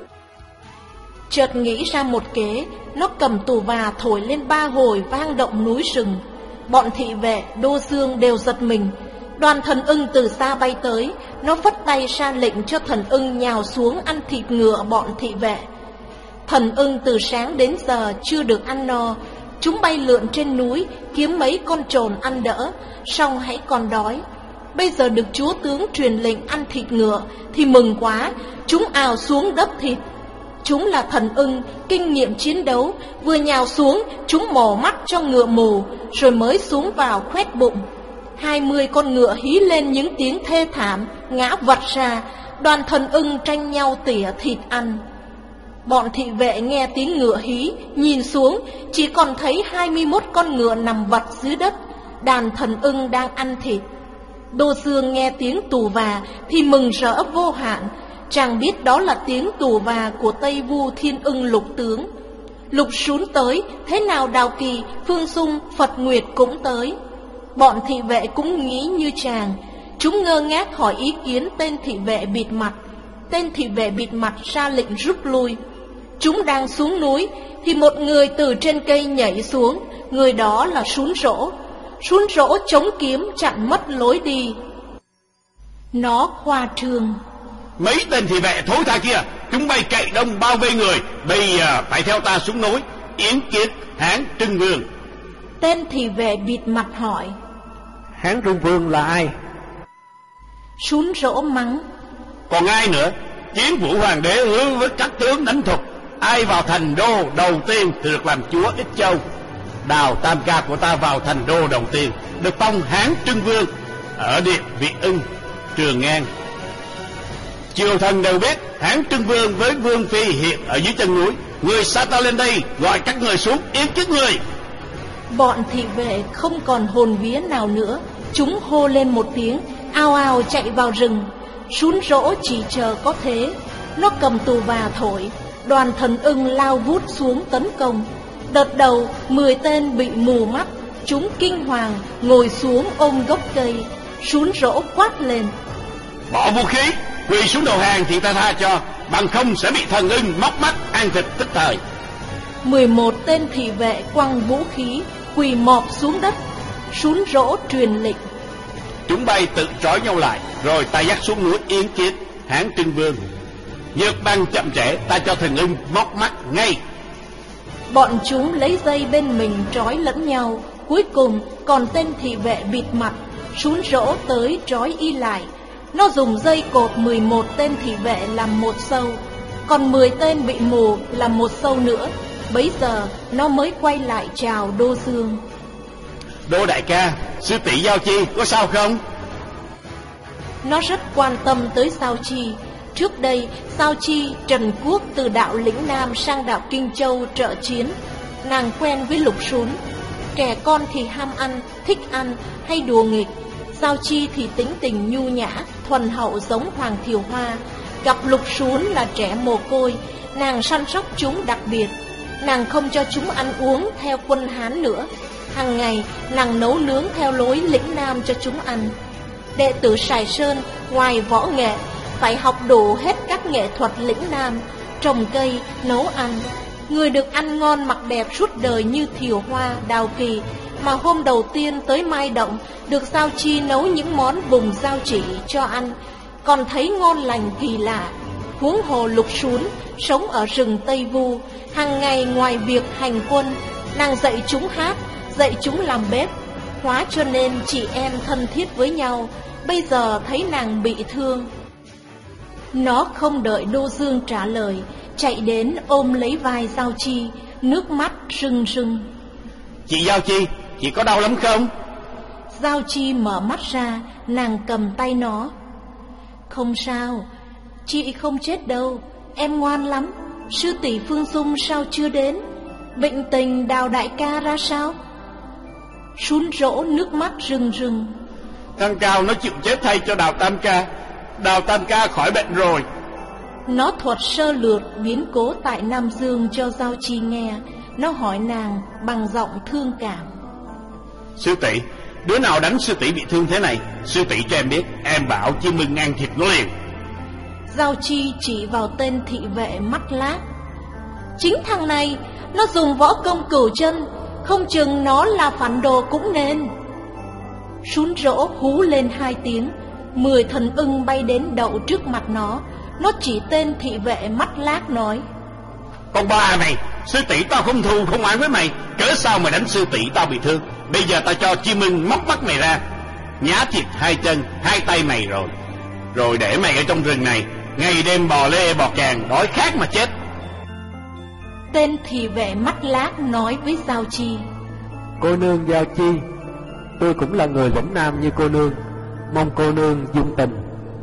Chợt nghĩ ra một kế, nó cầm tù và thổi lên ba hồi vang động núi rừng. Bọn thị vệ, Đô Dương đều giật mình. Đoàn thần ưng từ xa bay tới, nó phất tay ra lệnh cho thần ưng nhào xuống ăn thịt ngựa bọn thị vệ. Thần ưng từ sáng đến giờ chưa được ăn no. Chúng bay lượn trên núi kiếm mấy con trồn ăn đỡ, xong hãy còn đói. Bây giờ được chúa tướng truyền lệnh ăn thịt ngựa thì mừng quá, chúng ào xuống đớp thịt. Chúng là thần ưng, kinh nghiệm chiến đấu, vừa nhào xuống chúng mổ mắt cho ngựa mù, rồi mới xuống vào khoét bụng. Hai mươi con ngựa hí lên những tiếng thê thảm, ngã vật ra. Đoàn thần ưng tranh nhau tỉa thịt ăn. Bọn thị vệ nghe tiếng ngựa hí, nhìn xuống chỉ còn thấy hai mươi mốt con ngựa nằm vật dưới đất. đàn thần ưng đang ăn thịt. Đô Dương nghe tiếng tù và thì mừng rỡ vô hạn, chàng biết đó là tiếng tù và của Tây Vu Thiên Ưng Lục Tướng. Lục Sún tới, thế nào Đào Kỳ, Phương Sung, Phật Nguyệt cũng tới. Bọn thị vệ cũng nghĩ như chàng, chúng ngơ ngác hỏi ý kiến tên thị vệ bịt mặt. Tên thị vệ bịt mặt ra lệnh rút lui. Chúng đang xuống núi thì một người từ trên cây nhảy xuống, người đó là Sún Rỗ. Sún Rỗ chống kiếm chặn mất lối đi. Nó khoa trương: Mấy tên thị vệ thối tha kia, chúng bay cậy đông bao vây người, bây giờ phải theo ta xuống núi yến kiến Hán Trưng Vương. Tên thị vệ bịt mặt hỏi: Hán Trưng Vương là ai? Sún Rỗ mắng: Còn ai nữa? Chiến Vũ Hoàng đế hứa với các tướng đánh Thục, ai vào thành đô đầu tiên thì được làm chúa Ích Châu. Đào Tam Ca của ta vào thành đô đầu tiên được phong Hán Trưng Vương ở điện Việt Ưng, Trường An. Triều thần đều biết Hán Trưng Vương với Vương Phi hiện ở dưới chân núi. Người sai ta lên đây gọi các người xuống yến kiến người. Bọn thị vệ không còn hồn vía nào nữa, chúng hô lên một tiếng, ao ao chạy vào rừng. Sún Rỗ chỉ chờ có thế, nó cầm tù và thổi, đoàn thần ưng lao vút xuống tấn công. Đợt đầu mười tên bị mù mắt, chúng kinh hoàng ngồi xuống ôm gốc cây. Sún Rỗ quát lên: Bỏ vũ khí, quỳ xuống đầu hàng thì ta tha cho, bằng không sẽ bị thần ưng móc mắt ăn thịt tức thời. Mười một tên thị vệ quăng vũ khí, quỳ mọp xuống đất. Sún Rỗ truyền lệnh: Chúng bay tự trói nhau lại, rồi ta dắt xuống núi yến kiến Hán Trưng Vương. Nhược băng chậm trễ, ta cho thần ưng móc mắt ngay. Bọn chúng lấy dây bên mình trói lẫn nhau. Cuối cùng còn tên thị vệ bịt mặt. Sún Rỗ tới trói y lại. Nó dùng dây cột mười một tên thị vệ làm một sâu, còn mười tên bị mù làm một sâu nữa. Bấy giờ nó mới quay lại chào Đô Dương: Đô đại ca, sư tỷ Giao Chi có sao không? Nó rất quan tâm tới Giao Chi. Trước đây Giao Chi trần quốc từ đạo lĩnh Nam sang đạo Kinh Châu trợ chiến. Nàng quen với Lục Sún. Trẻ con thì ham ăn, thích ăn hay đùa nghịch. Giao Chi thì tính tình nhu nhã, thuần hậu giống Hoàng Thiều Hoa. Gặp Lục Sún là trẻ mồ côi, nàng săn sóc chúng đặc biệt. Nàng không cho chúng ăn uống theo quân Hán nữa. Hàng ngày nàng nấu nướng theo lối lĩnh Nam cho chúng ăn. Đệ tử Sài Sơn ngoài võ nghệ phải học đủ hết các nghệ thuật lĩnh Nam, trồng cây, nấu ăn. Người được ăn ngon mặc đẹp suốt đời như Thiều Hoa, Đào Kỳ, mà hôm đầu tiên tới Mai Động được Giao Chi nấu những món bùng giao chỉ cho ăn, còn thấy ngon lành kỳ lạ. Huống hồ Lục Sún sống ở rừng Tây Vu, hàng ngày ngoài việc hành quân, nàng dạy chúng hát, dạy chúng làm bếp. Hóa cho nên chị em thân thiết với nhau. Bây giờ thấy nàng bị thương, nó không đợi Đô Dương trả lời, chạy đến ôm lấy vai Giao Chi, nước mắt rưng rưng: Chị Giao Chi, chị có đau lắm không? Giao Chi mở mắt ra, nàng cầm tay nó: Không sao, chị không chết đâu, em ngoan lắm. Sư tỷ Phương Sung sao chưa đến? Bệnh tình Đào đại ca ra sao? Sún Rỗ nước mắt rưng rưng: Thằng Cao nó chịu chết thay cho Đào Tam Ca. Đào Tam Ca khỏi bệnh rồi. Nó thuật sơ lược biến cố tại Nam Dương cho Giao Chi nghe. Nó hỏi nàng bằng giọng thương cảm: Sư tỷ, đứa nào đánh sư tỷ bị thương thế này? Sư tỷ cho em biết, em bảo Chi Mừng ăn thịt nó liền. Giao Chi chỉ vào tên thị vệ mắt lác: Chính thằng này, nó dùng võ công cửu chân, không chừng nó là phản đồ cũng nên. Sún Rỗ hú lên hai tiếng, mười thần ưng bay đến đậu trước mặt nó. Nó chỉ tên thị vệ mắt lác nói: Con ba này, sư tỷ tao không thù không oán với mày, cớ sao mà đánh sư tỷ tao bị thương? Bây giờ tao cho Chi Mừng móc mắt mày ra, nhá thịt hai chân hai tay mày rồi, rồi để mày ở trong rừng này, ngày đêm bò lê bò càng, đói khát mà chết. Tên thị vệ mắt lác nói với Giao Chi: Cô nương Giao Chi, tôi cũng là người lĩnh Nam như cô nương, mong cô nương dung tình.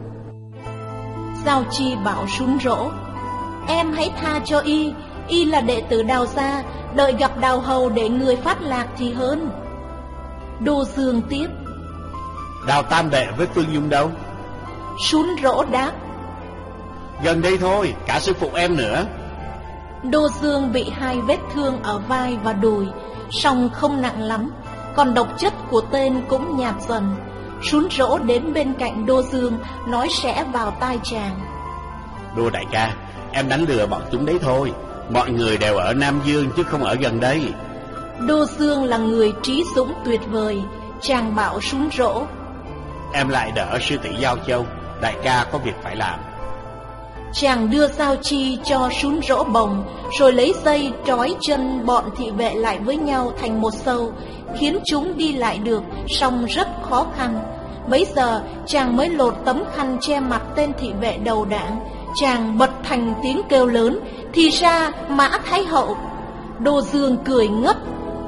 Giao Chi bảo Sún Rỗ: Em hãy tha cho y, y là đệ tử Đào gia, đợi gặp Đào hầu để người phát lạc thì hơn. Đô Dương tiếp: Đào Tam Đệ với Phương Dung đâu? Sún Rỗ đáp: Gần đây thôi, cả sư phụ em nữa. Đô Dương bị hai vết thương ở vai và đùi, song không nặng lắm, còn độc chất của tên cũng nhạt dần. Sún Rỗ đến bên cạnh Đô Dương, nói sẽ vào tai chàng: Đô đại ca, em đánh lừa bọn chúng đấy thôi. Mọi người đều ở Nam Dương chứ không ở gần đây. Đô Dương là người trí dũng tuyệt vời, chàng bảo Sún Rỗ: Em lại đỡ sư tỷ Giao Châu, đại ca có việc phải làm. Chàng đưa dao chi cho Sún Rỗ bồng, rồi lấy dây trói chân bọn thị vệ lại với nhau thành một sâu, khiến chúng đi lại được, song rất khó khăn. Bấy giờ chàng mới lột tấm khăn che mặt tên thị vệ đầu đảng. Chàng bật thành tiếng kêu lớn: Thì ra Mã Thái Hậu! Đô Dương cười ngất: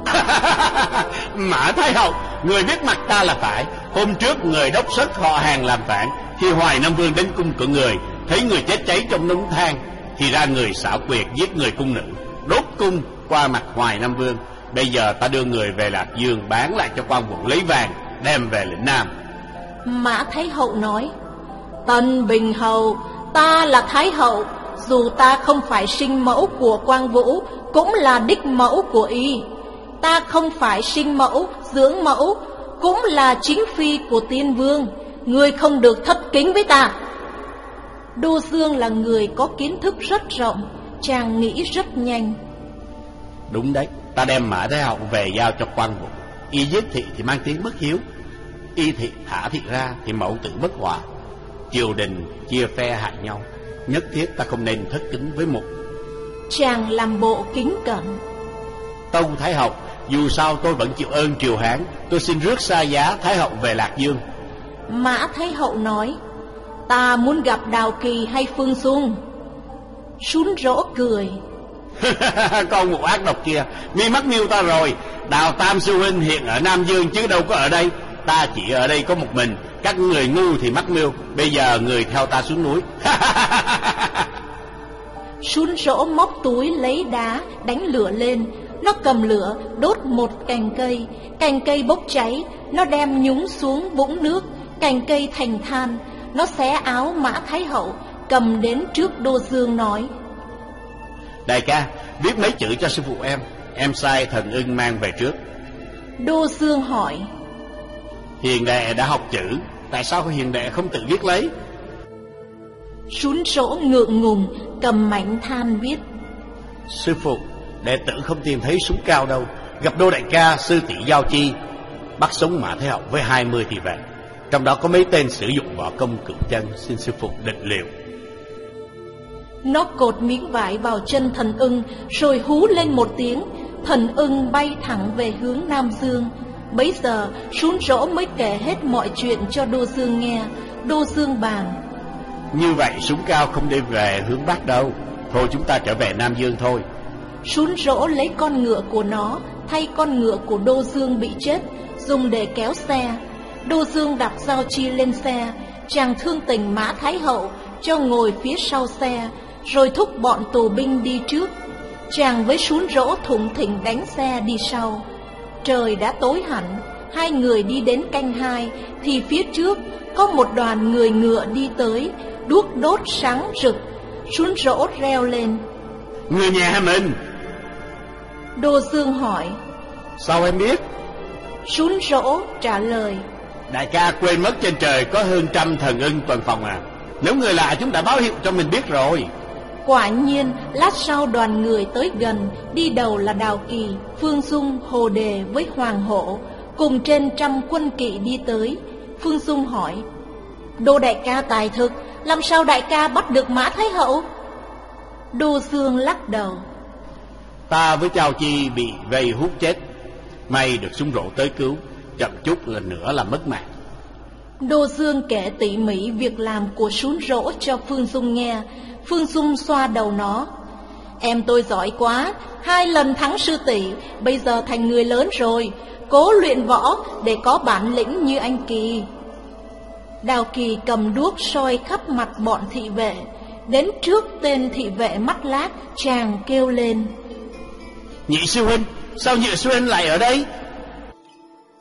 Mã Thái Hậu, người biết mặt ta là phải. Hôm trước người đốc xuất họ hàng làm phản, khi Hoài Nam Vương đến cung của người, thấy người chết cháy trong nung than, thì ra người xảo quyệt giết người cung nữ, đốt cung qua mặt Hoài Nam Vương. Bây giờ ta đưa người về Lạc Dương, bán lại cho quan vũ lấy vàng, đem về lĩnh Nam. Mã Thái Hậu nói: Tân Bình Hầu, ta là Thái Hậu, dù ta không phải sinh mẫu của Quang Vũ, cũng là đích mẫu của y. Ta không phải sinh mẫu, dưỡng mẫu, cũng là chính phi của Tiên Vương. Ngươi không được thất kính với ta. Đô Dương là người có kiến thức rất rộng, chàng nghĩ rất nhanh. Đúng đấy, ta đem Mã Thái Hậu về giao cho Quang Vũ. Y giết thị thì mang tiếng bất hiếu, y thị thả thị ra thì mẫu tử bất hòa, triều đình chia phe hại nhau. Nhất thiết ta không nên thất kính với mục. Chàng làm bộ kính cẩn: Tâu Thái Hậu, dù sao tôi vẫn chịu ơn triều Hán, tôi xin rước xa giá Thái Hậu về Lạc Dương. Mã Thái Hậu nói: Ta muốn gặp Đào Kỳ hay Phương Dung. Sún Rỗ cười: Con ngụ ác độc kia, mi mắc mưu ta rồi. Đào Tam sư huynh hiện ở Nam Dương chứ đâu có ở đây. Ta chỉ ở đây có một mình, các người ngu thì mắc mưu. Bây giờ người theo ta xuống núi. Sún Rỗ móc túi lấy đá đánh lửa lên. Nó cầm lửa đốt một cành cây, cành cây bốc cháy. Nó đem nhúng xuống vũng nước, cành cây thành than. Nó xé áo Mã Thái Hậu, cầm đến trước Đô Dương nói: Đại ca, viết mấy chữ cho sư phụ em. Em sai thần ưng mang về trước. Đô Dương hỏi: Hiền đệ đã học chữ, tại sao hiền đệ không tự viết lấy? Sún Rỗ ngượng ngùng cầm mảnh than viết: Sư phụ, đệ tử không tìm thấy súng cao đâu. Gặp Đô đại ca, sư tỷ Giao Chi, bắt sống Mã Thái Hậu với hai mươi thị vệ, trong đó có mấy tên sử dụng võ công cửu chân, xin sư phụ định liệu. Nó cột miếng vải vào chân thần ưng, rồi hú lên một tiếng. Thần ưng bay thẳng về hướng Nam Dương. Bấy giờ Sún Rỗ mới kể hết mọi chuyện cho Đô Dương nghe. Đô Dương bàn: Như vậy súng cao không đi về hướng Bắc đâu. Thôi chúng ta trở về Nam Dương thôi. Sún Rỗ lấy con ngựa của nó thay con ngựa của Đô Dương bị chết, dùng để kéo xe. Đô Dương đặt Giao Chi lên xe. Chàng thương tình Mã Thái Hậu, cho ngồi phía sau xe, rồi thúc bọn tù binh đi trước. Chàng với Sún Rỗ thủng thỉnh đánh xe đi sau. Trời đã tối hẳn. Hai người đi đến canh hai, thì phía trước có một đoàn người ngựa đi tới, đuốc đốt sáng rực. Sún Rỗ reo lên: Người nhà mình. Đô Dương hỏi: Sao em biết? Sún Rỗ trả lời: Đại ca quên mất trên trời có hơn trăm thần ưng tuần phòng à. Nếu người lạ chúng đã báo hiệu cho mình biết rồi. Quả nhiên, lát sau đoàn người tới gần, đi đầu là Đào Kỳ, Phương Dung, Hồ Đề với Hoàng Hổ, cùng trên trăm quân kỵ đi tới. Phương Dung hỏi: Đô đại ca tài thực, làm sao đại ca bắt được Mã Thái Hậu? Đô Dương lắc đầu: Ta với Giao Chi bị vây hút chết, may được Sún Rỗ tới cứu, chậm chút lần nữa là mất mạng. Đô Dương kể tỉ mỉ việc làm của Sún Rỗ cho Phương Dung nghe. Phương Dung xoa đầu nó: Em tôi giỏi quá, hai lần thắng sư tỷ, bây giờ thành người lớn rồi, cố luyện võ để có bản lĩnh như anh Kỳ. Đào Kỳ cầm đuốc soi khắp mặt bọn thị vệ. Đến trước tên thị vệ mắt lác, chàng kêu lên: Nhị sư huynh, sao nhị sư huynh lại ở đây?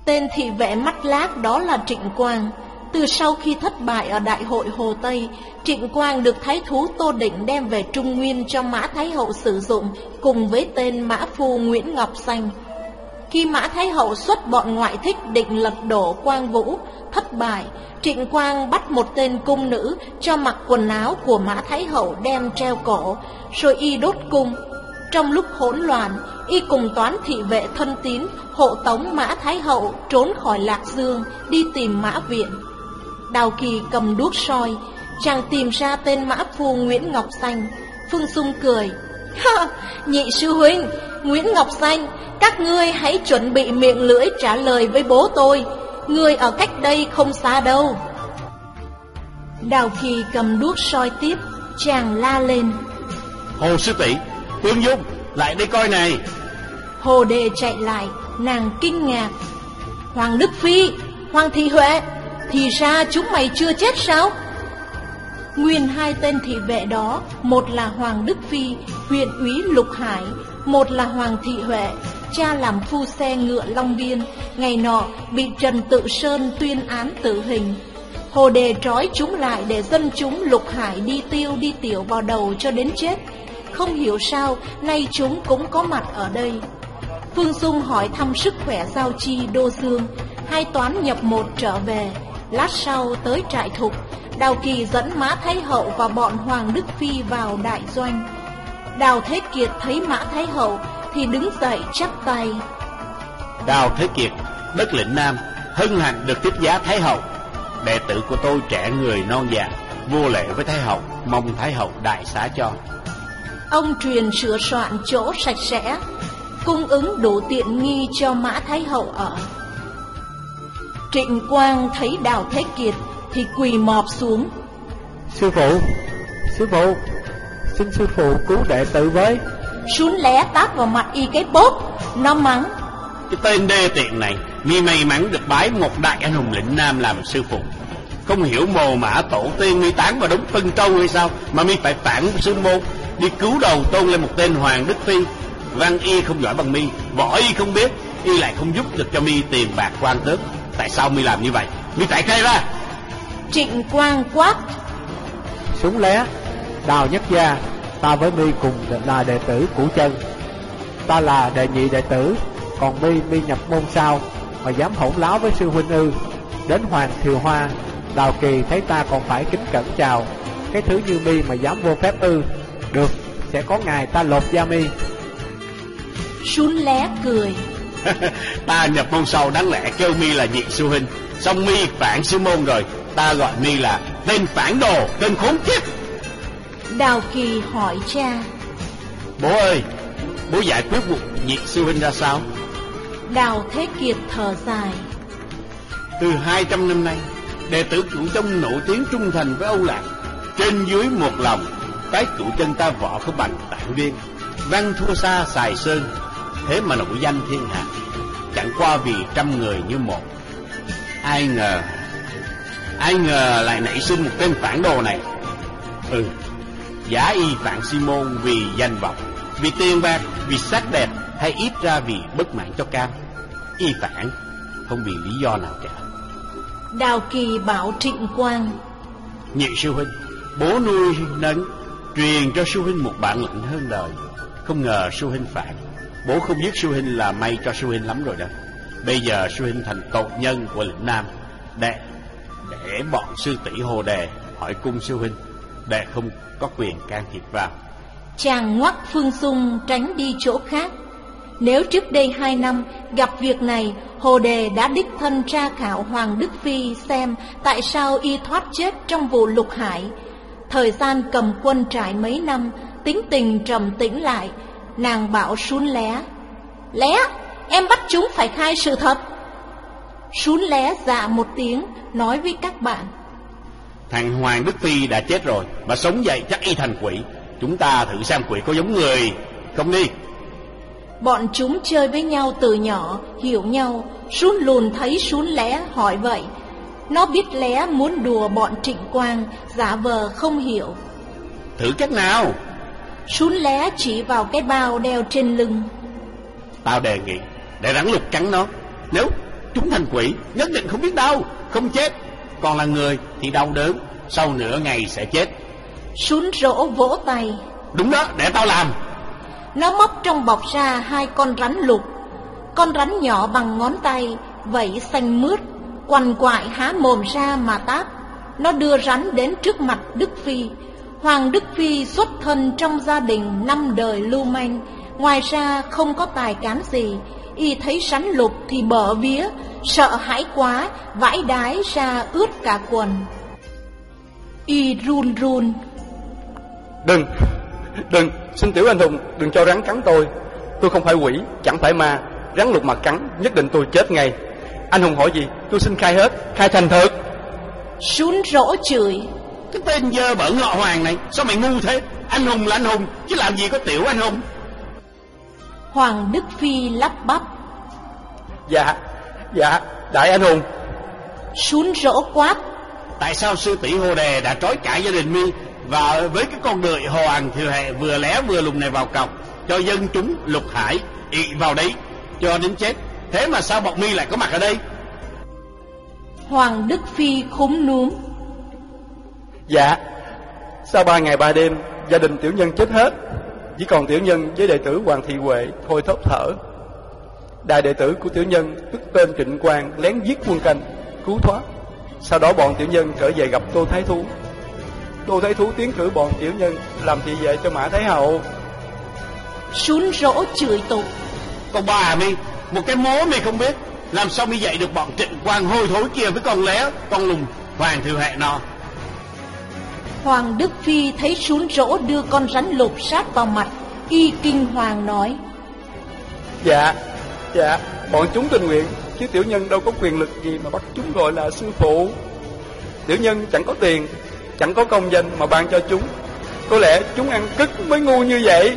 Tên thị vệ mắt lác đó là Trịnh Quang. Từ sau khi thất bại ở Đại hội Hồ Tây, Trịnh Quang được thái thú Tô Định đem về Trung Nguyên cho Mã Thái Hậu sử dụng cùng với tên mã phu Nguyễn Ngọc Xanh. Khi Mã Thái Hậu xuất bọn ngoại thích định lật đổ Quang Vũ, thất bại, Trịnh Quang bắt một tên cung nữ cho mặc quần áo của Mã Thái Hậu đem treo cổ, rồi y đốt cung. Trong lúc hỗn loạn, y cùng toán thị vệ thân tín hộ tống Mã Thái Hậu trốn khỏi Lạc Dương, đi tìm Mã Viện. Đào Kỳ cầm đuốc soi, chàng tìm ra tên mã phu Nguyễn Ngọc Xanh. Phương Sung cười: ha, nhị sư huynh, Nguyễn Ngọc Xanh, các ngươi hãy chuẩn bị miệng lưỡi trả lời với bố tôi. Người ở cách đây không xa đâu. Đào Kỳ cầm đuốc soi tiếp, chàng la lên: Hồ sư tỷ, Tương Dung, lại đây coi này. Hồ Đề chạy lại, nàng kinh ngạc: Hoàng Đức Phi, Hoàng Thị Huệ, thì ra chúng mày chưa chết sao? Nguyên hai tên thị vệ đó, một là Hoàng Đức Phi, huyện úy Lục Hải, một là Hoàng Thị Huệ, cha làm phu xe ngựa Long Biên, ngày nọ bị Trần Tự Sơn tuyên án tử hình. Hồ Đề trói chúng lại để dân chúng Lục Hải đi tiêu đi tiểu vào đầu cho đến chết. Không hiểu sao nay chúng cũng có mặt ở đây. Phương Sung hỏi thăm sức khỏe Giao Chi, Đô Dương. Hai toán nhập một trở về. Lát sau tới trại Thục, Đào Kỳ dẫn Mã Thái Hậu và bọn Hoàng Đức Phi vào đại doanh. Đào Thế Kiệt thấy Mã Thái Hậu thì đứng dậy chắp tay: Đào Thế Kiệt, đất lĩnh Nam, hân hạnh được tiếp giá Thái Hậu. Đệ tử của tôi trẻ người non dạ, vô lễ với Thái Hậu, mong Thái Hậu đại xá cho. Ông truyền sửa soạn chỗ sạch sẽ, cung ứng đủ tiện nghi cho Mã Thái Hậu ở. Trịnh Quang thấy Đào Thế Kiệt thì quỳ mọp xuống: Sư phụ, sư phụ, xin sư phụ cứu đệ tử với. Sún lé tát vào mặt y cái bốp. Nó mắng: Cái tên đê tiện này, mi may mắn được bái một đại anh hùng lĩnh Nam làm sư phụ. Không hiểu mồ mã tổ tiên mi tán vào đống Tân Châu hay sao mà mi phải phản sư môn, đi cứu đầu tôn lên một tên Hoàng Đức Phi. Văn y không giỏi bằng mi, võ y không biết, y lại không giúp được cho mi tiền bạc quan tước. Tại sao mi làm như vậy? Mi phải khai ra. Trịnh Quang quát: Súng lé, Đào Nhất Gia, ta với mi cùng là đệ tử Củ Chân. Ta là đệ nhị đệ tử, còn mi mi nhập môn sao mà dám hỗn láo với sư huynh ư? Đến Hoàng Thiều Hoa, Đào Kỳ thấy ta còn phải kính cẩn chào. Cái thứ như mi mà dám vô phép ư? Được, sẽ có ngày ta lột da mi. Sún lé cười: Ta nhập môn sau đáng lẽ kêu mi là nhị sư huynh, xong mi phản sư môn rồi, ta gọi mi là tên phản đồ, tên khốn kiếp. Đào Kỳ hỏi cha: Bố ơi, bố giải quyết vụ nhị sư huynh ra sao? Đào Thế Kiệt thở dài: Từ hai trăm năm nay, đệ tử Cửu Chân nổi tiếng trung thành với Âu Lạc, trên dưới một lòng. Cái Cửu Chân ta võ không bằng Tạng Viên, văn thua xa Sài Sơn, thế mà nổi danh thiên hạ, chẳng qua vì trăm người như một. Ai ngờ, ai ngờ lại nảy sinh một tên phản đồ này. Ừ, giả y phản si môn vì danh vọng, vì tiền bạc, vì sắc đẹp, hay ít ra vì bất mãn cho cam. Y phản không vì lý do nào cả. Đào Kỳ bảo Trịnh Quang: Nhị sư huynh, bố nuôi nấng, truyền cho sư huynh một bản lĩnh hơn đời. Không ngờ sư huynh phản, bố không giết sư huynh là may cho sư huynh lắm rồi đó. Bây giờ sư huynh thành tội nhân của lĩnh Nam, để để bọn sư tỷ Hồ Đề hỏi cung sư huynh, đệ không có quyền can thiệp vào. Chàng ngoắc Phương Sung tránh đi chỗ khác. Nếu trước đây hai năm gặp việc này, Hồ Đề đã đích thân tra khảo Hoàng Đức Phi xem tại sao y thoát chết trong vụ Lục Hải. Thời gian cầm quân trải mấy năm, tính tình trầm tĩnh lại. Nàng bảo Sún lé: Lé, em bắt chúng phải khai sự thật. Sún lé dạ một tiếng, nói với các bạn: Thằng Hoàng Đức Phi đã chết rồi, mà sống dậy chắc y thành quỷ. Chúng ta thử xem quỷ có giống người không đi. Bọn chúng chơi với nhau từ nhỏ, hiểu nhau. Sún lùn thấy Sún lé hỏi vậy, nó biết lé muốn đùa bọn Trịnh Quang, giả vờ không hiểu. Thử cách nào? Sún lé chỉ vào cái bao đeo trên lưng. Tao đề nghị để rắn lục cắn nó. Nếu chúng thành quỷ, nhất định không biết đâu, không chết. Còn là người thì đau đớn, sau nửa ngày sẽ chết. Sún rỗ vỗ tay. Đúng đó, để tao làm. Nó móc trong bọc ra hai con rắn lục. Con rắn nhỏ bằng ngón tay, vảy xanh mướt, quằn quại há mồm ra mà táp. Nó đưa rắn đến trước mặt Đức Phi. Hoàng Đức Phi xuất thân trong gia đình năm đời lưu manh, ngoài ra không có tài cán gì. Y thấy rắn lục thì bở vía, sợ hãi quá, vãi đái ra ướt cả quần. Y run run. Đừng, đừng, xin tiểu anh hùng đừng cho rắn cắn tôi. Tôi không phải quỷ, chẳng phải ma. Rắn lục mà cắn, nhất định tôi chết ngay. Anh hùng hỏi gì, tôi xin khai hết, khai thành thật. Sún rỗ chửi. Cái tên dơ bẩn họ Hoàng này, sao mày ngu thế? Anh hùng là anh hùng, chứ làm gì có tiểu anh hùng. Hoàng Đức Phi lắp bắp. Dạ, dạ, đại anh hùng. Sún rỗ quát. Tại sao sư tỷ Hồ Đề đã trói cả gia đình mi và với cái con đợi Hoàng Thừa Hệ vừa lé vừa lùng này vào cọc, cho dân chúng lục hải ị vào đấy cho đến chết? Thế mà sao bọn mi lại có mặt ở đây? Hoàng Đức Phi khúm núm. Dạ, sau ba ngày ba đêm, gia đình tiểu nhân chết hết, chỉ còn tiểu nhân với đệ tử Hoàng Thị Huệ thôi thóp thở. Đại đệ tử của tiểu nhân tức tên Trịnh Quang lén giết quân canh, cứu thoát. Sau đó bọn tiểu nhân trở về gặp Tô Thái Thú. Tô Thái Thú tiến cử bọn tiểu nhân làm thị vệ cho Mã Thái Hậu. Sún rỗ chửi tục. Con bà mi, một cái mố mi không biết, làm sao mi dạy được bọn Trịnh Quang hôi thối kia với con lé, con lùng Hoàng Thừa Hệ nọ. Hoàng Đức Phi thấy sún rỗ đưa con rắn lục sát vào mặt, y kinh hoàng nói. Dạ, dạ, bọn chúng tình nguyện, chứ tiểu nhân đâu có quyền lực gì mà bắt chúng gọi là sư phụ. Tiểu nhân chẳng có tiền, chẳng có công danh mà ban cho chúng. Có lẽ chúng ăn cứt mới ngu như vậy.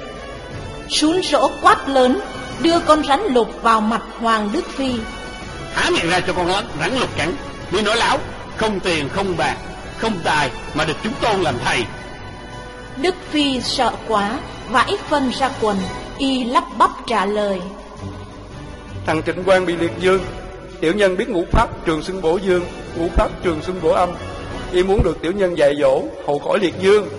Sún rỗ quát lớn, đưa con rắn lục vào mặt Hoàng Đức Phi. Há miệng ra cho con rắn lục cắn. Mi nói láo, không tiền không bạc không tài mà được chúng tôn làm thầy. Đức Phi sợ quá, vãi phân ra quần, y lắp bắp trả lời. Thằng Trịnh Quang bị liệt dương, tiểu nhân biết ngũ pháp trường xưng bổ dương, ngũ pháp trường xưng bổ âm. Y muốn được tiểu nhân dạy dỗ hậu khỏi liệt dương.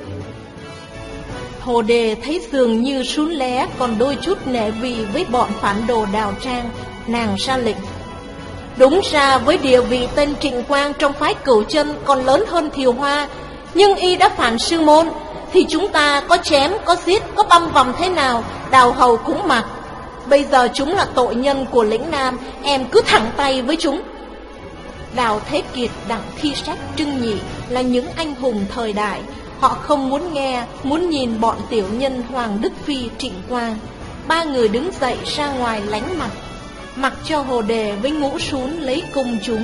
Hồ Đề thấy dường như sún lé còn đôi chút nể vì với bọn phản đồ Đào Trang, nàng ra lệnh. Đúng ra với địa vị tên Trịnh Quang trong phái Cửu Chân còn lớn hơn Thiều Hoa, nhưng y đã phản sư môn, thì chúng ta có chém, có giết, có băm vằm thế nào, Đào Hầu cũng mặc. Bây giờ chúng là tội nhân của lĩnh Nam, em cứ thẳng tay với chúng. Đào Thế Kiệt, Đặng Thi Sách, Trưng Nhị là những anh hùng thời đại. Họ không muốn nghe, muốn nhìn bọn tiểu nhân Hoàng Đức Phi, Trịnh Quang. Ba người đứng dậy ra ngoài lánh mặt, mặc cho Hồ Đề với Ngũ Sún lấy cung chúng.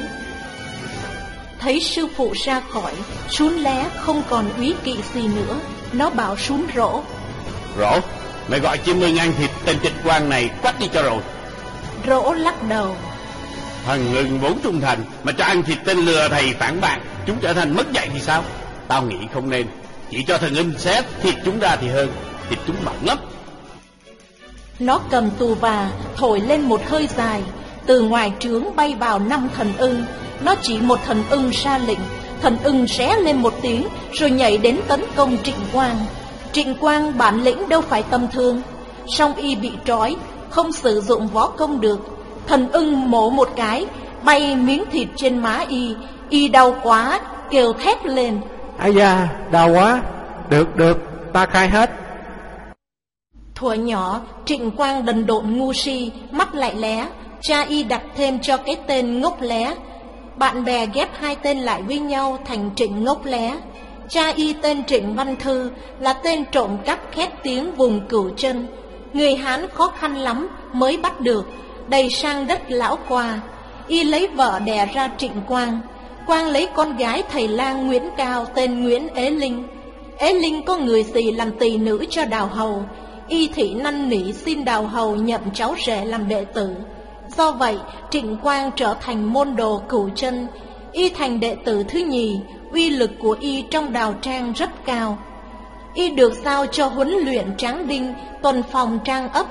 Thấy sư phụ ra khỏi, Sún lé không còn úy kỵ gì nữa. Nó bảo Sún rỗ. Rỗ, mày gọi chim mươi ngàn thịt tên Trịnh Quang này quắt đi cho rồi. Rỗ lắc đầu. Thần ngừng vốn trung thành mà cho ăn thịt tên lừa thầy phản bác, chúng trở thành mất dạy thì sao? Tao nghĩ không nên, chỉ cho thần ưng xét thịt chúng ra thì hơn, thịt chúng mỏng lắm. Nó cầm tù và thổi lên một hơi dài, từ ngoài trướng bay vào năm thần ưng. Nó chỉ một thần ưng ra lệnh, thần ưng ré lên một tiếng rồi nhảy đến tấn công Trịnh Quang. Trịnh Quang bản lĩnh đâu phải tầm thường, song y bị trói, không sử dụng võ công được. Thần ưng mổ một cái, bay miếng thịt trên má y, y đau quá, kêu thét lên. Ây da, đau quá, được được, ta khai hết. Thuở nhỏ, Trịnh Quang đần độn ngu si, mắt lại lé, cha y đặt thêm cho cái tên Ngốc Lé. Bạn bè ghép hai tên lại với nhau thành Trịnh Ngốc Lé. Cha y tên Trịnh Văn Thư, là tên trộm cắp khét tiếng vùng Cửu Chân. Người Hán khó khăn lắm mới bắt được, đầy sang đất Lão Qua. Y lấy vợ đẻ ra Trịnh Quang. Quang lấy con gái thầy lang Nguyễn Cao tên Nguyễn Ế Linh. Ế Linh có người dì làm tỳ nữ cho Đào Hầu. Y thị năn nỉ xin Đào Hầu nhận cháu rể làm đệ tử. Do vậy, Trịnh Quang trở thành môn đồ Cửu Chân. Y thành đệ tử thứ nhì, uy lực của y trong Đào Trang rất cao. Y được giao cho huấn luyện tráng đinh, tuần phòng trang ấp.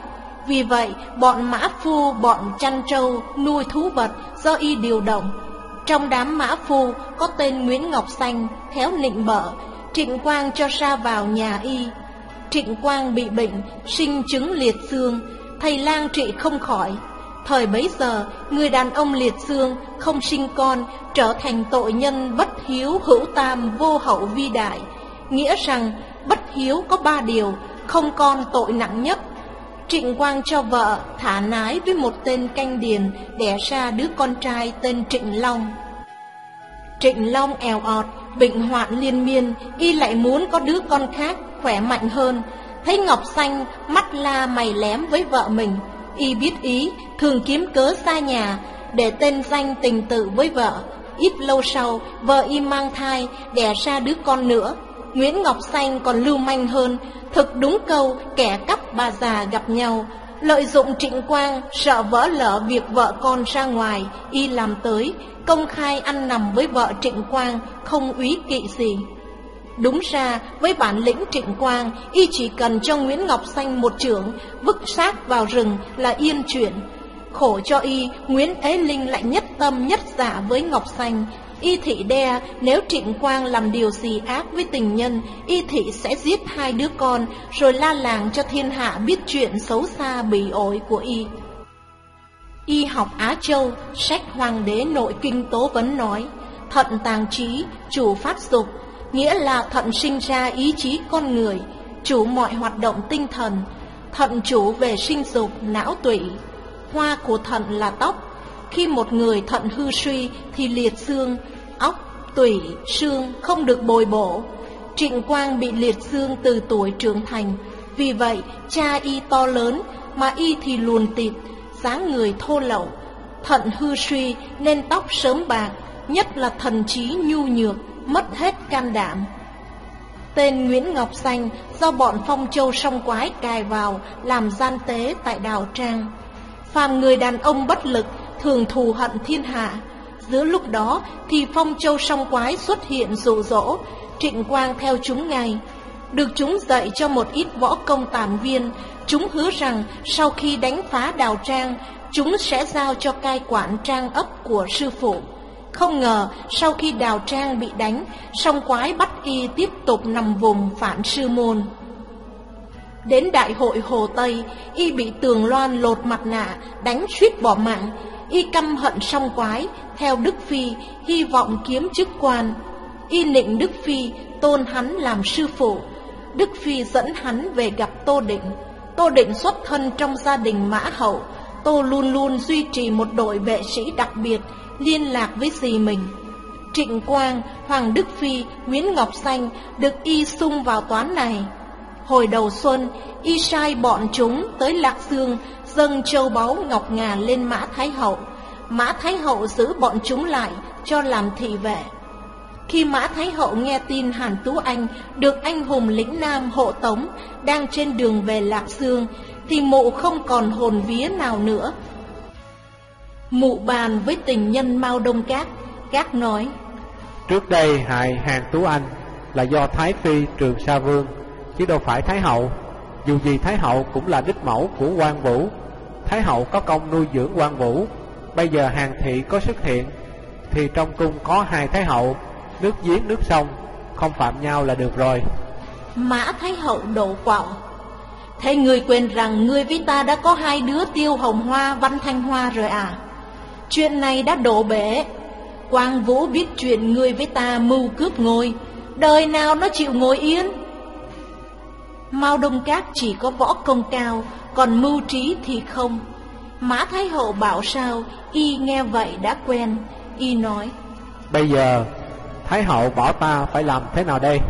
Vì vậy, bọn mã phu, bọn chăn trâu, nuôi thú vật do y điều động. Trong đám mã phu có tên Nguyễn Ngọc Xanh, khéo nịnh bợ, Trịnh Quang cho ra vào nhà y. Trịnh Quang bị bệnh, sinh chứng liệt xương, thầy lang trị không khỏi. Thời bấy giờ, người đàn ông liệt xương, không sinh con, trở thành tội nhân bất hiếu hữu tam vô hậu vi đại. Nghĩa rằng, bất hiếu có ba điều, không con tội nặng nhất. Trịnh Quang cho vợ thả nái với một tên canh điền, đẻ ra đứa con trai tên Trịnh Long. Trịnh Long èo ọt, bệnh hoạn liên miên, y lại muốn có đứa con khác, khỏe mạnh hơn. Thấy Ngọc Xanh mắt la mày lém với vợ mình, y biết ý, thường kiếm cớ xa nhà, để tên Danh tình tự với vợ. Ít lâu sau, vợ y mang thai, đẻ ra đứa con nữa. Nguyễn Ngọc Xanh còn lưu manh hơn, thực đúng câu kẻ cắp bà già gặp nhau. Lợi dụng Trịnh Quang, sợ vỡ lỡ việc vợ con ra ngoài, y làm tới, công khai ăn nằm với vợ Trịnh Quang, không úy kỵ gì. Đúng ra, với bản lĩnh Trịnh Quang, y chỉ cần cho Nguyễn Ngọc Xanh một chưởng, vứt xác vào rừng là yên chuyện. Khổ cho y, Nguyễn Ế Linh lại nhất tâm nhất dạ với Ngọc Xanh. Y thị đe, nếu Trịnh Quang làm điều gì ác với tình nhân, y thị sẽ giết hai đứa con, rồi la làng cho thiên hạ biết chuyện xấu xa bỉ ổi của y. Y học Á Châu, sách Hoàng đế Nội Kinh Tố Vấn nói, thận tàng trí, chủ phát dục, nghĩa là thận sinh ra ý chí con người, chủ mọi hoạt động tinh thần. Thận chủ về sinh dục, não tủy. Hoa của thận là tóc. Khi một người thận hư suy thì liệt xương, óc, tủy, xương không được bồi bổ. Trịnh Quang bị liệt xương từ tuổi trưởng thành. Vì vậy, cha y to lớn, mà y thì luồn tịt, dáng người thô lậu. Thận hư suy nên tóc sớm bạc, nhất là thần trí nhu nhược, mất hết can đảm. Tên Nguyễn Ngọc Xanh do bọn Phong Châu Song Quái cài vào làm gian tế tại Đào Trang. Phàm người đàn ông bất lực thường thù hận thiên hạ. Giữa lúc đó thì Phong Châu Song Quái xuất hiện dụ dỗ, Trịnh Quang theo chúng ngay. Được chúng dạy cho một ít võ công tản viên, chúng hứa rằng sau khi đánh phá Đào Trang, chúng sẽ giao cho cai quản trang ấp của sư phụ. Không ngờ sau khi Đào Trang bị đánh, Song Quái bắt y tiếp tục nằm vùng phản sư môn. Đến đại hội Hồ Tây, y bị Tường Loan lột mặt nạ, đánh suýt bỏ mạng. Y căm hận Song Quái, theo Đức Phi, hy vọng kiếm chức quan. Y nịnh Đức Phi, tôn hắn làm sư phụ. Đức Phi dẫn hắn về gặp Tô Định. Tô Định xuất thân trong gia đình Mã Hậu. Tô luôn luôn duy trì một đội vệ sĩ đặc biệt, liên lạc với dì mình. Trịnh Quang, Hoàng Đức Phi, Nguyễn Ngọc Xanh được y sung vào toán này. Hồi đầu xuân, y sai bọn chúng tới Lạc Dương dâng châu báu ngọc ngà lên Mã Thái Hậu. Mã Thái Hậu giữ bọn chúng lại cho làm thị vệ. Khi Mã Thái Hậu nghe tin Hàn Tú Anh được anh hùng lĩnh Nam hộ tống đang trên đường về Lạc Dương, thì mụ không còn hồn vía nào nữa. Mụ bàn với tình nhân Mao Đông Các. Các nói, trước đây hại Hàn Tú Anh là do Thái Phi Trường Sa Vương, chứ đâu phải Thái Hậu. Dù gì Thái Hậu cũng là đích mẫu của Quan Vũ. Thái Hậu có công nuôi dưỡng Quan Vũ. Bây giờ Hàn thị có xuất hiện, thì trong cung có hai Thái Hậu, nước giếng nước sông, không phạm nhau là được rồi. Mã Thái Hậu đổ quạo, thế người quên rằng người với ta đã có hai đứa Tiêu Hồng Hoa, Văn Thanh Hoa rồi à? Chuyện này đã đổ bể. Quang Vũ biết chuyện người với ta mưu cướp ngôi, đời nào nó chịu ngồi yên. Mao Đông Các chỉ có võ công cao, còn mưu trí thì không. Mã Thái Hậu bảo sao, y nghe vậy đã quen. Y nói, bây giờ Thái Hậu bảo ta phải làm thế nào đây?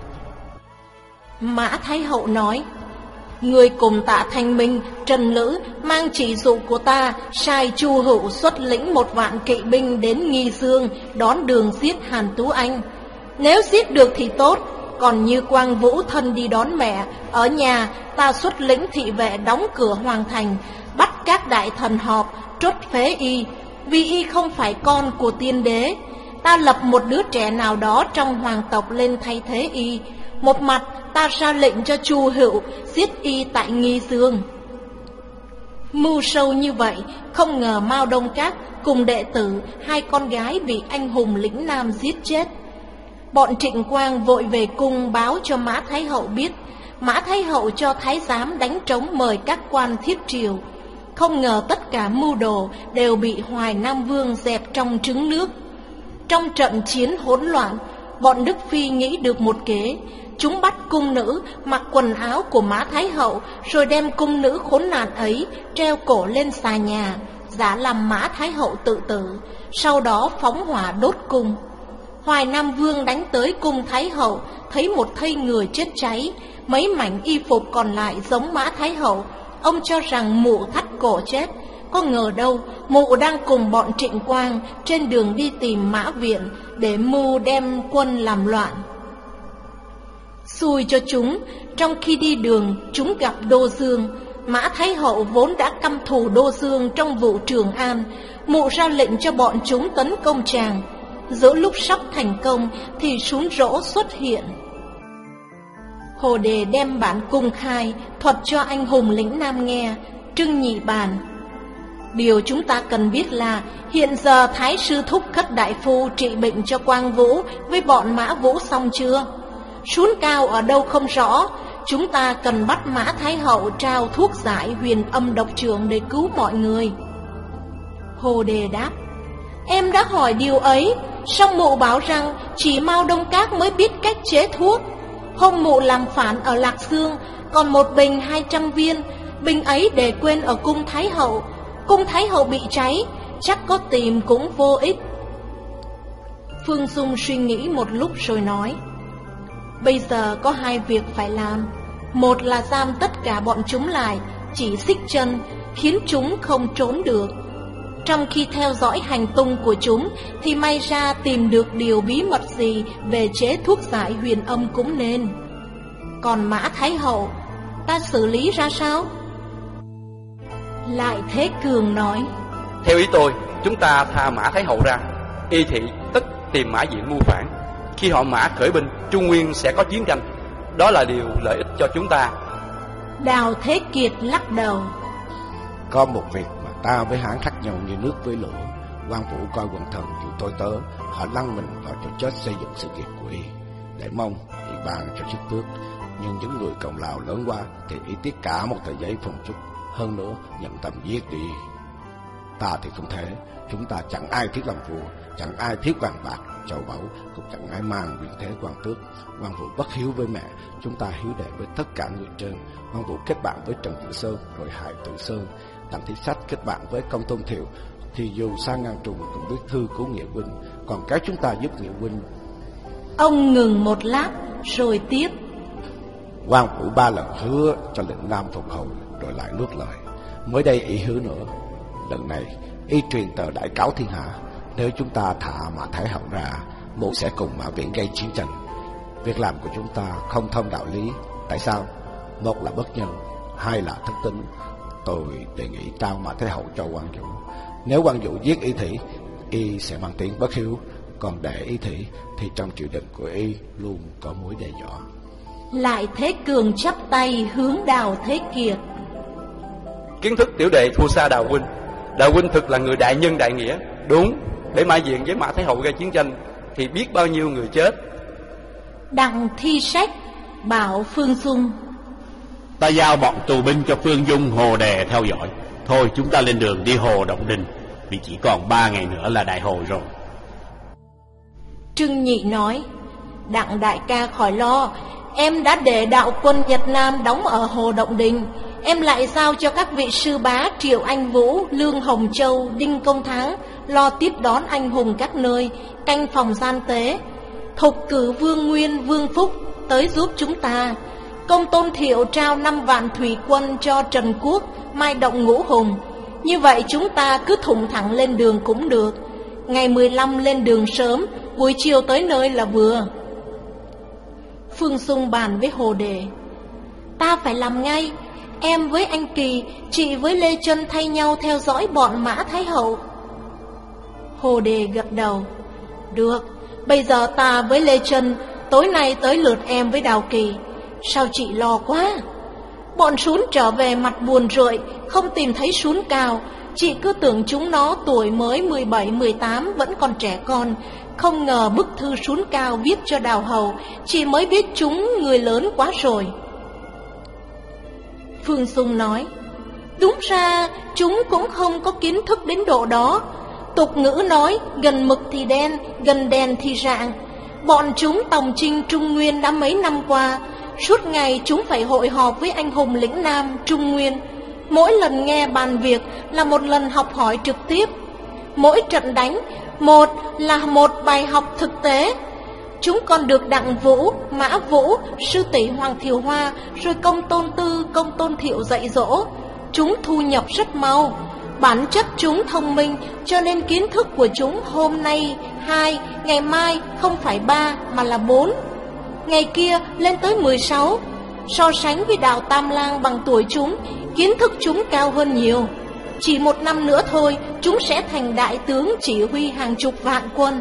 Mã Thái Hậu nói, người cùng Tạ Thanh Minh, Trần Lữ mang chỉ dụ của ta, sai Chu Hữu xuất lĩnh một vạn kỵ binh đến Nghi Dương đón đường giết Hàn Tú Anh. Nếu giết được thì tốt, còn như Quang Vũ thân đi đón mẹ, ở nhà ta xuất lĩnh thị vệ đóng cửa hoàng thành, bắt các đại thần họp, trốt phế y, vì y không phải con của tiên đế. Ta lập một đứa trẻ nào đó trong hoàng tộc lên thay thế y. Một mặt ta ra lệnh cho Chu Hữu giết y tại Nghi Dương. Mưu sâu như vậy, không ngờ Mao Đông Các cùng đệ tử, hai con gái bị anh hùng lĩnh Nam giết chết. Bọn Trịnh Quang vội về cung báo cho Mã Thái Hậu biết. Mã Thái Hậu cho thái giám đánh trống mời các quan thiết triều. Không ngờ tất cả mưu đồ đều bị Hoài Nam Vương dẹp trong trứng nước. Trong trận chiến hỗn loạn, bọn Đức Phi nghĩ được một kế. Chúng bắt cung nữ mặc quần áo của Mã Thái Hậu, rồi đem cung nữ khốn nạn ấy treo cổ lên xà nhà, giả làm Mã Thái Hậu tự tử, sau đó phóng hỏa đốt cung. Hoài Nam Vương đánh tới cung Thái Hậu, thấy một thây người chết cháy, mấy mảnh y phục còn lại giống Mã Thái Hậu. Ông cho rằng mụ thắt cổ chết, có ngờ đâu mụ đang cùng bọn Trịnh Quang trên đường đi tìm Mã Viện để mưu đem quân làm loạn. Xui cho chúng, trong khi đi đường chúng gặp Đô Dương. Mã Thái Hậu vốn đã căm thù Đô Dương trong vụ Trường An, mụ ra lệnh cho bọn chúng tấn công chàng. Giữa lúc sắp thành công thì sún rỗ xuất hiện. Hồ Đề đem bản cung khai thuật cho anh hùng lĩnh Nam nghe. Trưng Nhị bàn: điều chúng ta cần biết là hiện giờ Thái sư thúc Khất đại phu trị bệnh cho Quang Vũ với bọn Mã Vũ xong chưa? Sún Cao ở đâu không rõ. Chúng ta cần bắt Mã Thái Hậu trao thuốc giải huyền âm độc trưởng để cứu mọi người. Hồ Đề đáp: em đã hỏi điều ấy, song mụ bảo rằng chỉ Mao Đông Các mới biết cách chế thuốc. Hôm mụ làm phản ở Lạc Dương, còn một bình hai trăm viên, bình ấy để quên ở cung Thái Hậu. Cung Thái Hậu bị cháy, chắc có tìm cũng vô ích. Phương Dung suy nghĩ một lúc rồi nói: bây giờ có hai việc phải làm. Một là giam tất cả bọn chúng lại, chỉ xích chân, khiến chúng không trốn được. Trong khi theo dõi hành tung của chúng thì may ra tìm được điều bí mật gì về chế thuốc giải huyền âm cũng nên. Còn Mã Thái Hậu, ta xử lý ra sao? Lại Thế Cường nói: theo ý tôi, chúng ta tha Mã Thái Hậu ra, y thị tất tìm Mã Diện mưu phản. Khi họ Mã khởi binh, Trung Nguyên sẽ có chiến tranh. Đó là điều lợi ích cho chúng ta. Đào Thế Kiệt lắc đầu: có một việc mà ta với Hán khác nhau như nước với lửa. Quan Vũ coi quần thần dù tôi tớ, họ lăn mình vào chỗ chết xây dựng sự nghiệp của y, để mong y ban cho chức tước. Nhưng những người cộng lao lớn quá thì y tiếc cả một tờ giấy phong chúc, hơn nữa nhận tâm giết đi. Ta thì không thể. Chúng ta chẳng ai thiết làm vua, chẳng ai thiết vàng bạc châu báu, cũng chẳng ai mang quyền thế quan tước. Quan Vũ bất hiếu với mẹ, chúng ta hiếu đệ với tất cả người trên. Quan Vũ kết bạn với Trần Tử Sơn rồi hại Tử Sơn. Đặng Thị Sách kết bạn với Công Tôn Thiệu, thì dù sang ngang trùng cũng viết thư cứu Nghĩa huynh, còn cái chúng ta giúp Nghĩa huynh. Ông ngừng một lát rồi tiếp: Quan Vũ ba lần hứa cho lĩnh Nam phục hồi rồi lại nuốt lời. Mới đây y hứa nữa. Lần này y truyền tờ đại cáo thiên hạ, nếu chúng ta thả Mã Thái Hậu ra, mụ sẽ cùng Mã Viện gây chiến tranh. Việc làm của chúng ta không thông đạo lý. Tại sao? Một là bất nhân, hai là thất tính. Tôi đề nghị trao Mã Thái Hậu cho Quan Vũ. Nếu Quan Vũ giết y thị, y sẽ mang tiếng bất hiếu. Còn để y thị thì trong triều đình của y luôn có mối đe dọa. Lại Thế Cường chắp tay hướng Đào Thế Kiệt: kiến thức tiểu đệ thua xa Đào huynh. Đào huynh thực là người đại nhân đại nghĩa. Đúng, để Mã Diện với Mã Thái Hậu gây chiến tranh thì biết bao nhiêu người chết. Đặng Thi Sách bảo Phương Dung: ta giao bọn tù binh cho Phương Dung, Hồ Đề theo dõi. Thôi chúng ta lên đường đi Hồ Động Đình, vì chỉ còn ba ngày nữa là đại hội rồi. Trưng Nhị nói: Đặng đại ca khỏi lo, em đã để đạo quân Nhật Nam đóng ở Hồ Động Đình. Em lại giao cho các vị sư bá Triệu Anh Vũ, Lương Hồng Châu, Đinh Công Thắng lo tiếp đón anh hùng các nơi, canh phòng gian tế. Thục cử Vương Nguyên, Vương Phúc tới giúp chúng ta. Công Tôn Thiệu trao năm vạn thủy quân cho Trần Quốc, mai động Ngũ Hùng. Như vậy chúng ta cứ thủng thẳng lên đường cũng được. Ngày mười lăm lên đường sớm, buổi chiều tới nơi là vừa. Phương Dung bàn với Hồ Đề: ta phải làm ngay. Em với anh Kỳ, chị với Lê Trân thay nhau theo dõi bọn Mã Thái Hậu. Hồ Đề gật đầu: được, bây giờ ta với Lê Trân, tối nay tới lượt em với Đào Kỳ. Sao chị lo quá? Bọn Sún trở về mặt buồn rười, không tìm thấy Sún Cao. Chị cứ tưởng chúng nó tuổi mới mười bảy mười tám, vẫn còn trẻ con. Không ngờ bức thư Sún Cao viết cho Đào Hầu, chị mới biết chúng người lớn quá rồi. Phương Sung nói, đúng ra chúng cũng không có kiến thức đến độ đó. Tục ngữ nói, gần mực thì đen, gần đèn thì rạng. Bọn chúng tòng chinh Trung Nguyên đã mấy năm qua, suốt ngày chúng phải hội họp với anh hùng lĩnh Nam Trung Nguyên. Mỗi lần nghe bàn việc là một lần học hỏi trực tiếp. Mỗi trận đánh, một là một bài học thực tế. Chúng còn được Đặng Vũ, Mã Vũ, sư tỷ Hoàng Thiều Hoa, rồi Công Tôn Tư, Công Tôn Thiệu dạy dỗ. Chúng thu nhập rất mau. Bản chất chúng thông minh, cho nên kiến thức của chúng hôm nay hai, ngày mai không phải ba mà là bốn, ngày kia lên tới mười sáu. So sánh với Đào Tam Lang bằng tuổi chúng, kiến thức chúng cao hơn nhiều. Chỉ một năm nữa thôi, chúng sẽ thành đại tướng chỉ huy hàng chục vạn quân.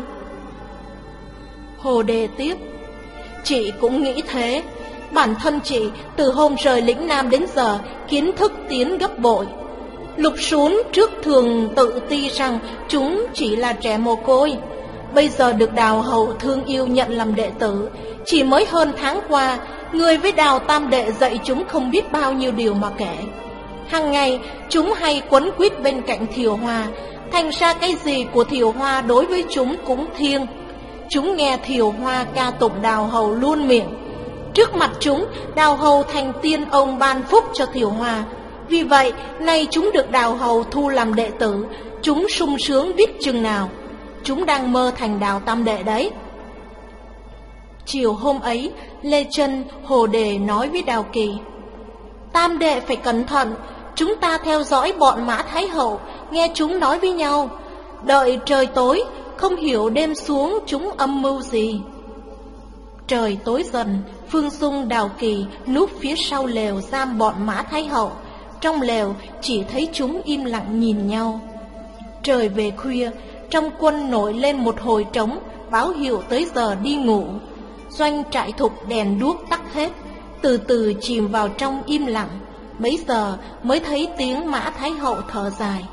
Hồ Đề tiếp, chị cũng nghĩ thế. Bản thân chị từ hôm rời lĩnh Nam đến giờ, kiến thức tiến gấp bội. Lục Sún trước thường tự ti rằng chúng chỉ là trẻ mồ côi. Bây giờ được Đào Hầu thương yêu nhận làm đệ tử. Chỉ mới hơn tháng qua, người với Đào Tam Đệ dạy chúng không biết bao nhiêu điều mà kể. Hàng ngày chúng hay quấn quýt bên cạnh Thiều Hoa, thành ra cái gì của Thiều Hoa đối với chúng cũng thiêng. Chúng nghe Thiều Hoa ca tụng Đào Hầu luôn miệng. Trước mặt chúng, Đào Hầu thành tiên ông ban phúc cho Thiều Hoa. Vì vậy, nay chúng được Đào Hầu thu làm đệ tử, chúng sung sướng biết chừng nào. Chúng đang mơ thành Đào Tam Đệ đấy. Chiều hôm ấy, Lê Chân, Hồ Đề nói với Đào Kỳ, Tam Đệ phải cẩn thận, chúng ta theo dõi bọn Mã Thái Hậu, nghe chúng nói với nhau. Đợi trời tối, không hiểu đêm xuống chúng âm mưu gì. Trời tối dần, Phương Sung, Đào Kỳ núp phía sau lều giam bọn Mã Thái Hậu. Trong lều chỉ thấy chúng im lặng nhìn nhau. Trời về khuya, trong quân nổi lên một hồi trống, báo hiệu tới giờ đi ngủ. Doanh trại thục đèn đuốc tắt hết, từ từ chìm vào trong im lặng. Mấy giờ mới thấy tiếng Mã Thái Hậu thở dài.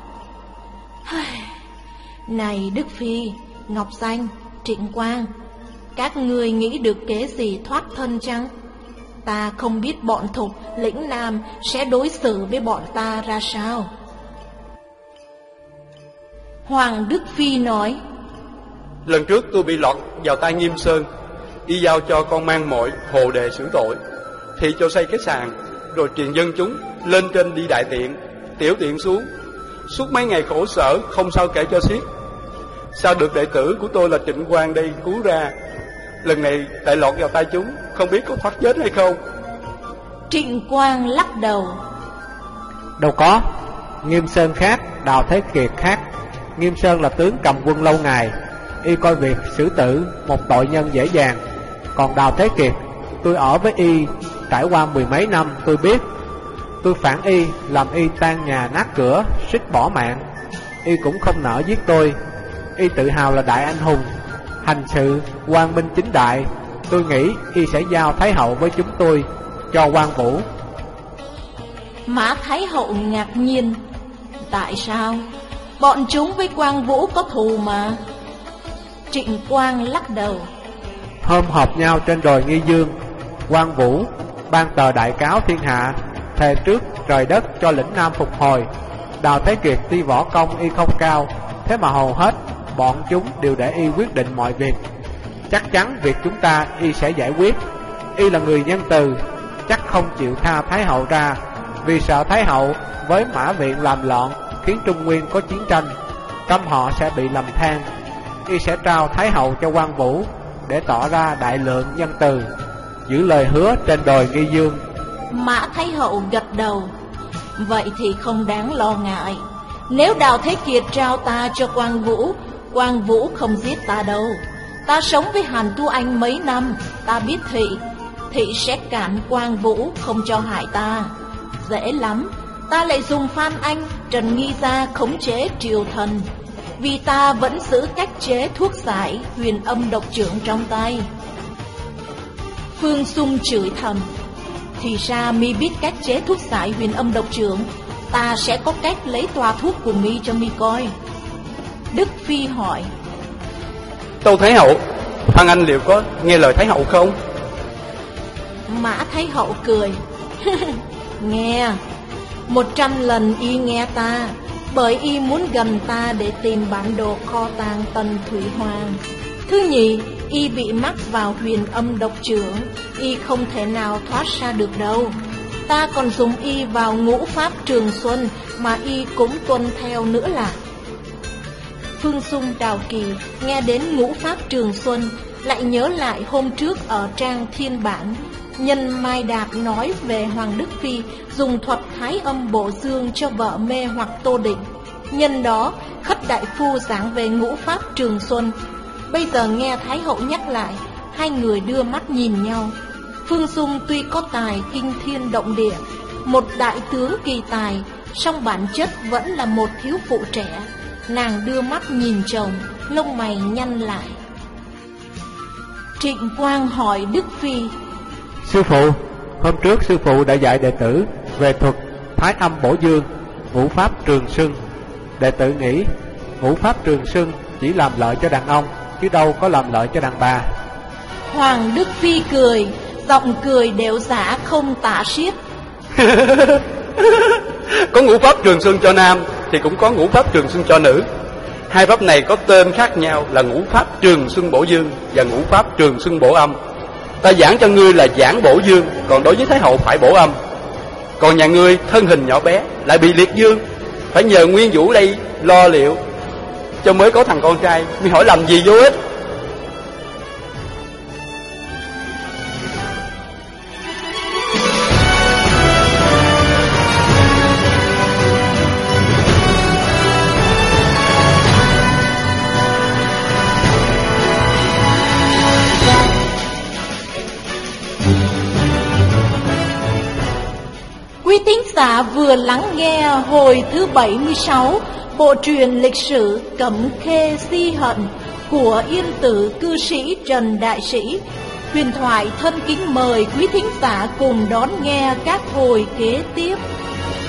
Này Đức Phi, Ngọc Danh, Trịnh Quang, các ngươi nghĩ được kế gì thoát thân chăng? Ta không biết bọn thục lĩnh Nam sẽ đối xử với bọn ta ra sao. Hoàng Đức Phi nói, lần trước tôi bị lọt vào tay Nghiêm Sơn, y giao cho con mang mội Hồ Đề xử tội, thì cho xây cái sàn, rồi truyền dân chúng lên trên đi đại tiện, tiểu tiện xuống. Suốt mấy ngày khổ sở không sao kể cho xiết. Sao được đệ tử của tôi là Trịnh Quang đây cứu ra, lần này lại lọt vào tay chúng, không biết có thoát chết hay không. Trịnh Quang lắc đầu, đâu có. Nghiêm Sơn khác, Đào Thế Kiệt khác. Nghiêm Sơn là tướng cầm quân lâu ngày, y coi việc xử tử một tội nhân dễ dàng. Còn Đào Thế Kiệt, tôi ở với y trải qua mười mấy năm, tôi biết. Tôi phản y, làm y tan nhà nát cửa, suýt bỏ mạng. Y cũng không nỡ giết tôi. Y tự hào là đại anh hùng, hành sự quang minh chính đại. Tôi nghĩ y sẽ giao Thái Hậu với chúng tôi cho Quan Vũ. Mã Thái Hậu ngạc nhiên, tại sao? Bọn chúng với Quan Vũ có thù mà. Trịnh Quang lắc đầu, hôm họp nhau trên đồi Nghi Dương, Quan Vũ ban tờ đại cáo thiên hạ, thề trước trời đất cho lĩnh Nam phục hồi. Đào Thế Kiệt tuy võ công y không cao, thế mà hầu hết bọn chúng đều để y quyết định mọi việc. Chắc chắn việc chúng ta y sẽ giải quyết. Y là người nhân từ, chắc không chịu tha Thái Hậu ra, vì sợ Thái Hậu với Mã Viện làm loạn, khiến Trung Nguyên có chiến tranh, tâm họ sẽ bị lầm than. Y sẽ trao Thái Hậu cho Quan Vũ để tỏ ra đại lượng nhân từ, giữ lời hứa trên đồi Nghi Dương. Mã Thái Hậu gật đầu, vậy thì không đáng lo ngại. Nếu Đào Thế Kiệt trao ta cho Quan Vũ, Quan Vũ không giết ta đâu. Ta sống với Hàn Tu Anh mấy năm, ta biết Thị Thị sẽ cản Quan Vũ không cho hại ta. Dễ lắm, ta lại dùng Phan Anh, Trần Nghi Gia khống chế triều thần, vì ta vẫn giữ cách chế thuốc giải huyền âm độc trưởng trong tay. Phương Sung chửi thầm, Thì ra mi biết cách chế thuốc giải huyền âm độc trưởng. Ta sẽ có cách lấy toa thuốc của mi cho mi coi. Đức Phi hỏi: Tâu Thái hậu, Phan Anh liệu có nghe lời Thái hậu không? Mã Thái hậu cười. Nghe, một trăm lần y nghe ta, bởi y muốn gần ta để tìm bản đồ kho tàng Tần Thủy Hoàng. Thứ nhì, y bị mắc vào huyền âm độc trưởng, y không thể nào thoát ra được đâu. Ta còn dùng y vào ngũ pháp Trường Xuân mà y cũng tuân theo nữa là. Phương Dung Đào Kỳ nghe đến ngũ pháp Trường Xuân, lại nhớ lại hôm trước ở trang Thiên Bản, nhân Mai Đạp nói về Hoàng Đức Phi dùng thuật thái âm bộ dương cho vợ mê hoặc Tô Định. Nhân đó Khất đại phu giảng về ngũ pháp Trường Xuân. Bây giờ nghe Thái hậu nhắc lại, hai người đưa mắt nhìn nhau. Phương Dung tuy có tài kinh thiên động địa, một đại tướng kỳ tài, song bản chất vẫn là một thiếu phụ trẻ. Nàng đưa mắt nhìn chồng, lông mày nhăn lại. Trịnh Quang hỏi Đức Phi: Sư phụ, hôm trước sư phụ đã dạy đệ tử về thuật thái âm bổ dương, ngũ pháp Trường Xuân. Đệ tử nghĩ ngũ pháp Trường Xuân chỉ làm lợi cho đàn ông, chứ đâu có làm lợi cho đàn bà. Hoàng Đức Phi cười, giọng cười đều giả không tả xiết. Có ngũ pháp Trường Xuân cho nam thì cũng có ngũ pháp Trường Xuân cho nữ. Hai pháp này có tên khác nhau là ngũ pháp Trường Xuân bổ dương và ngũ pháp Trường Xuân bổ âm. Ta giảng cho ngươi là giảng bổ dương, còn đối với Thái hậu phải bổ âm. Còn nhà ngươi thân hình nhỏ bé lại bị liệt dương, phải nhờ Nguyên Vũ đây lo liệu cho mới có thằng con trai. Mi hỏi làm gì vô ích. Quý thính giả vừa lắng nghe hồi thứ bảy mươi sáu bộ truyện lịch sử Cẩm Khê Si Hận của Yên Tử cư sĩ Trần Đại Sĩ. Huyền thoại thân kính mời quý thính giả cùng đón nghe các hồi kế tiếp.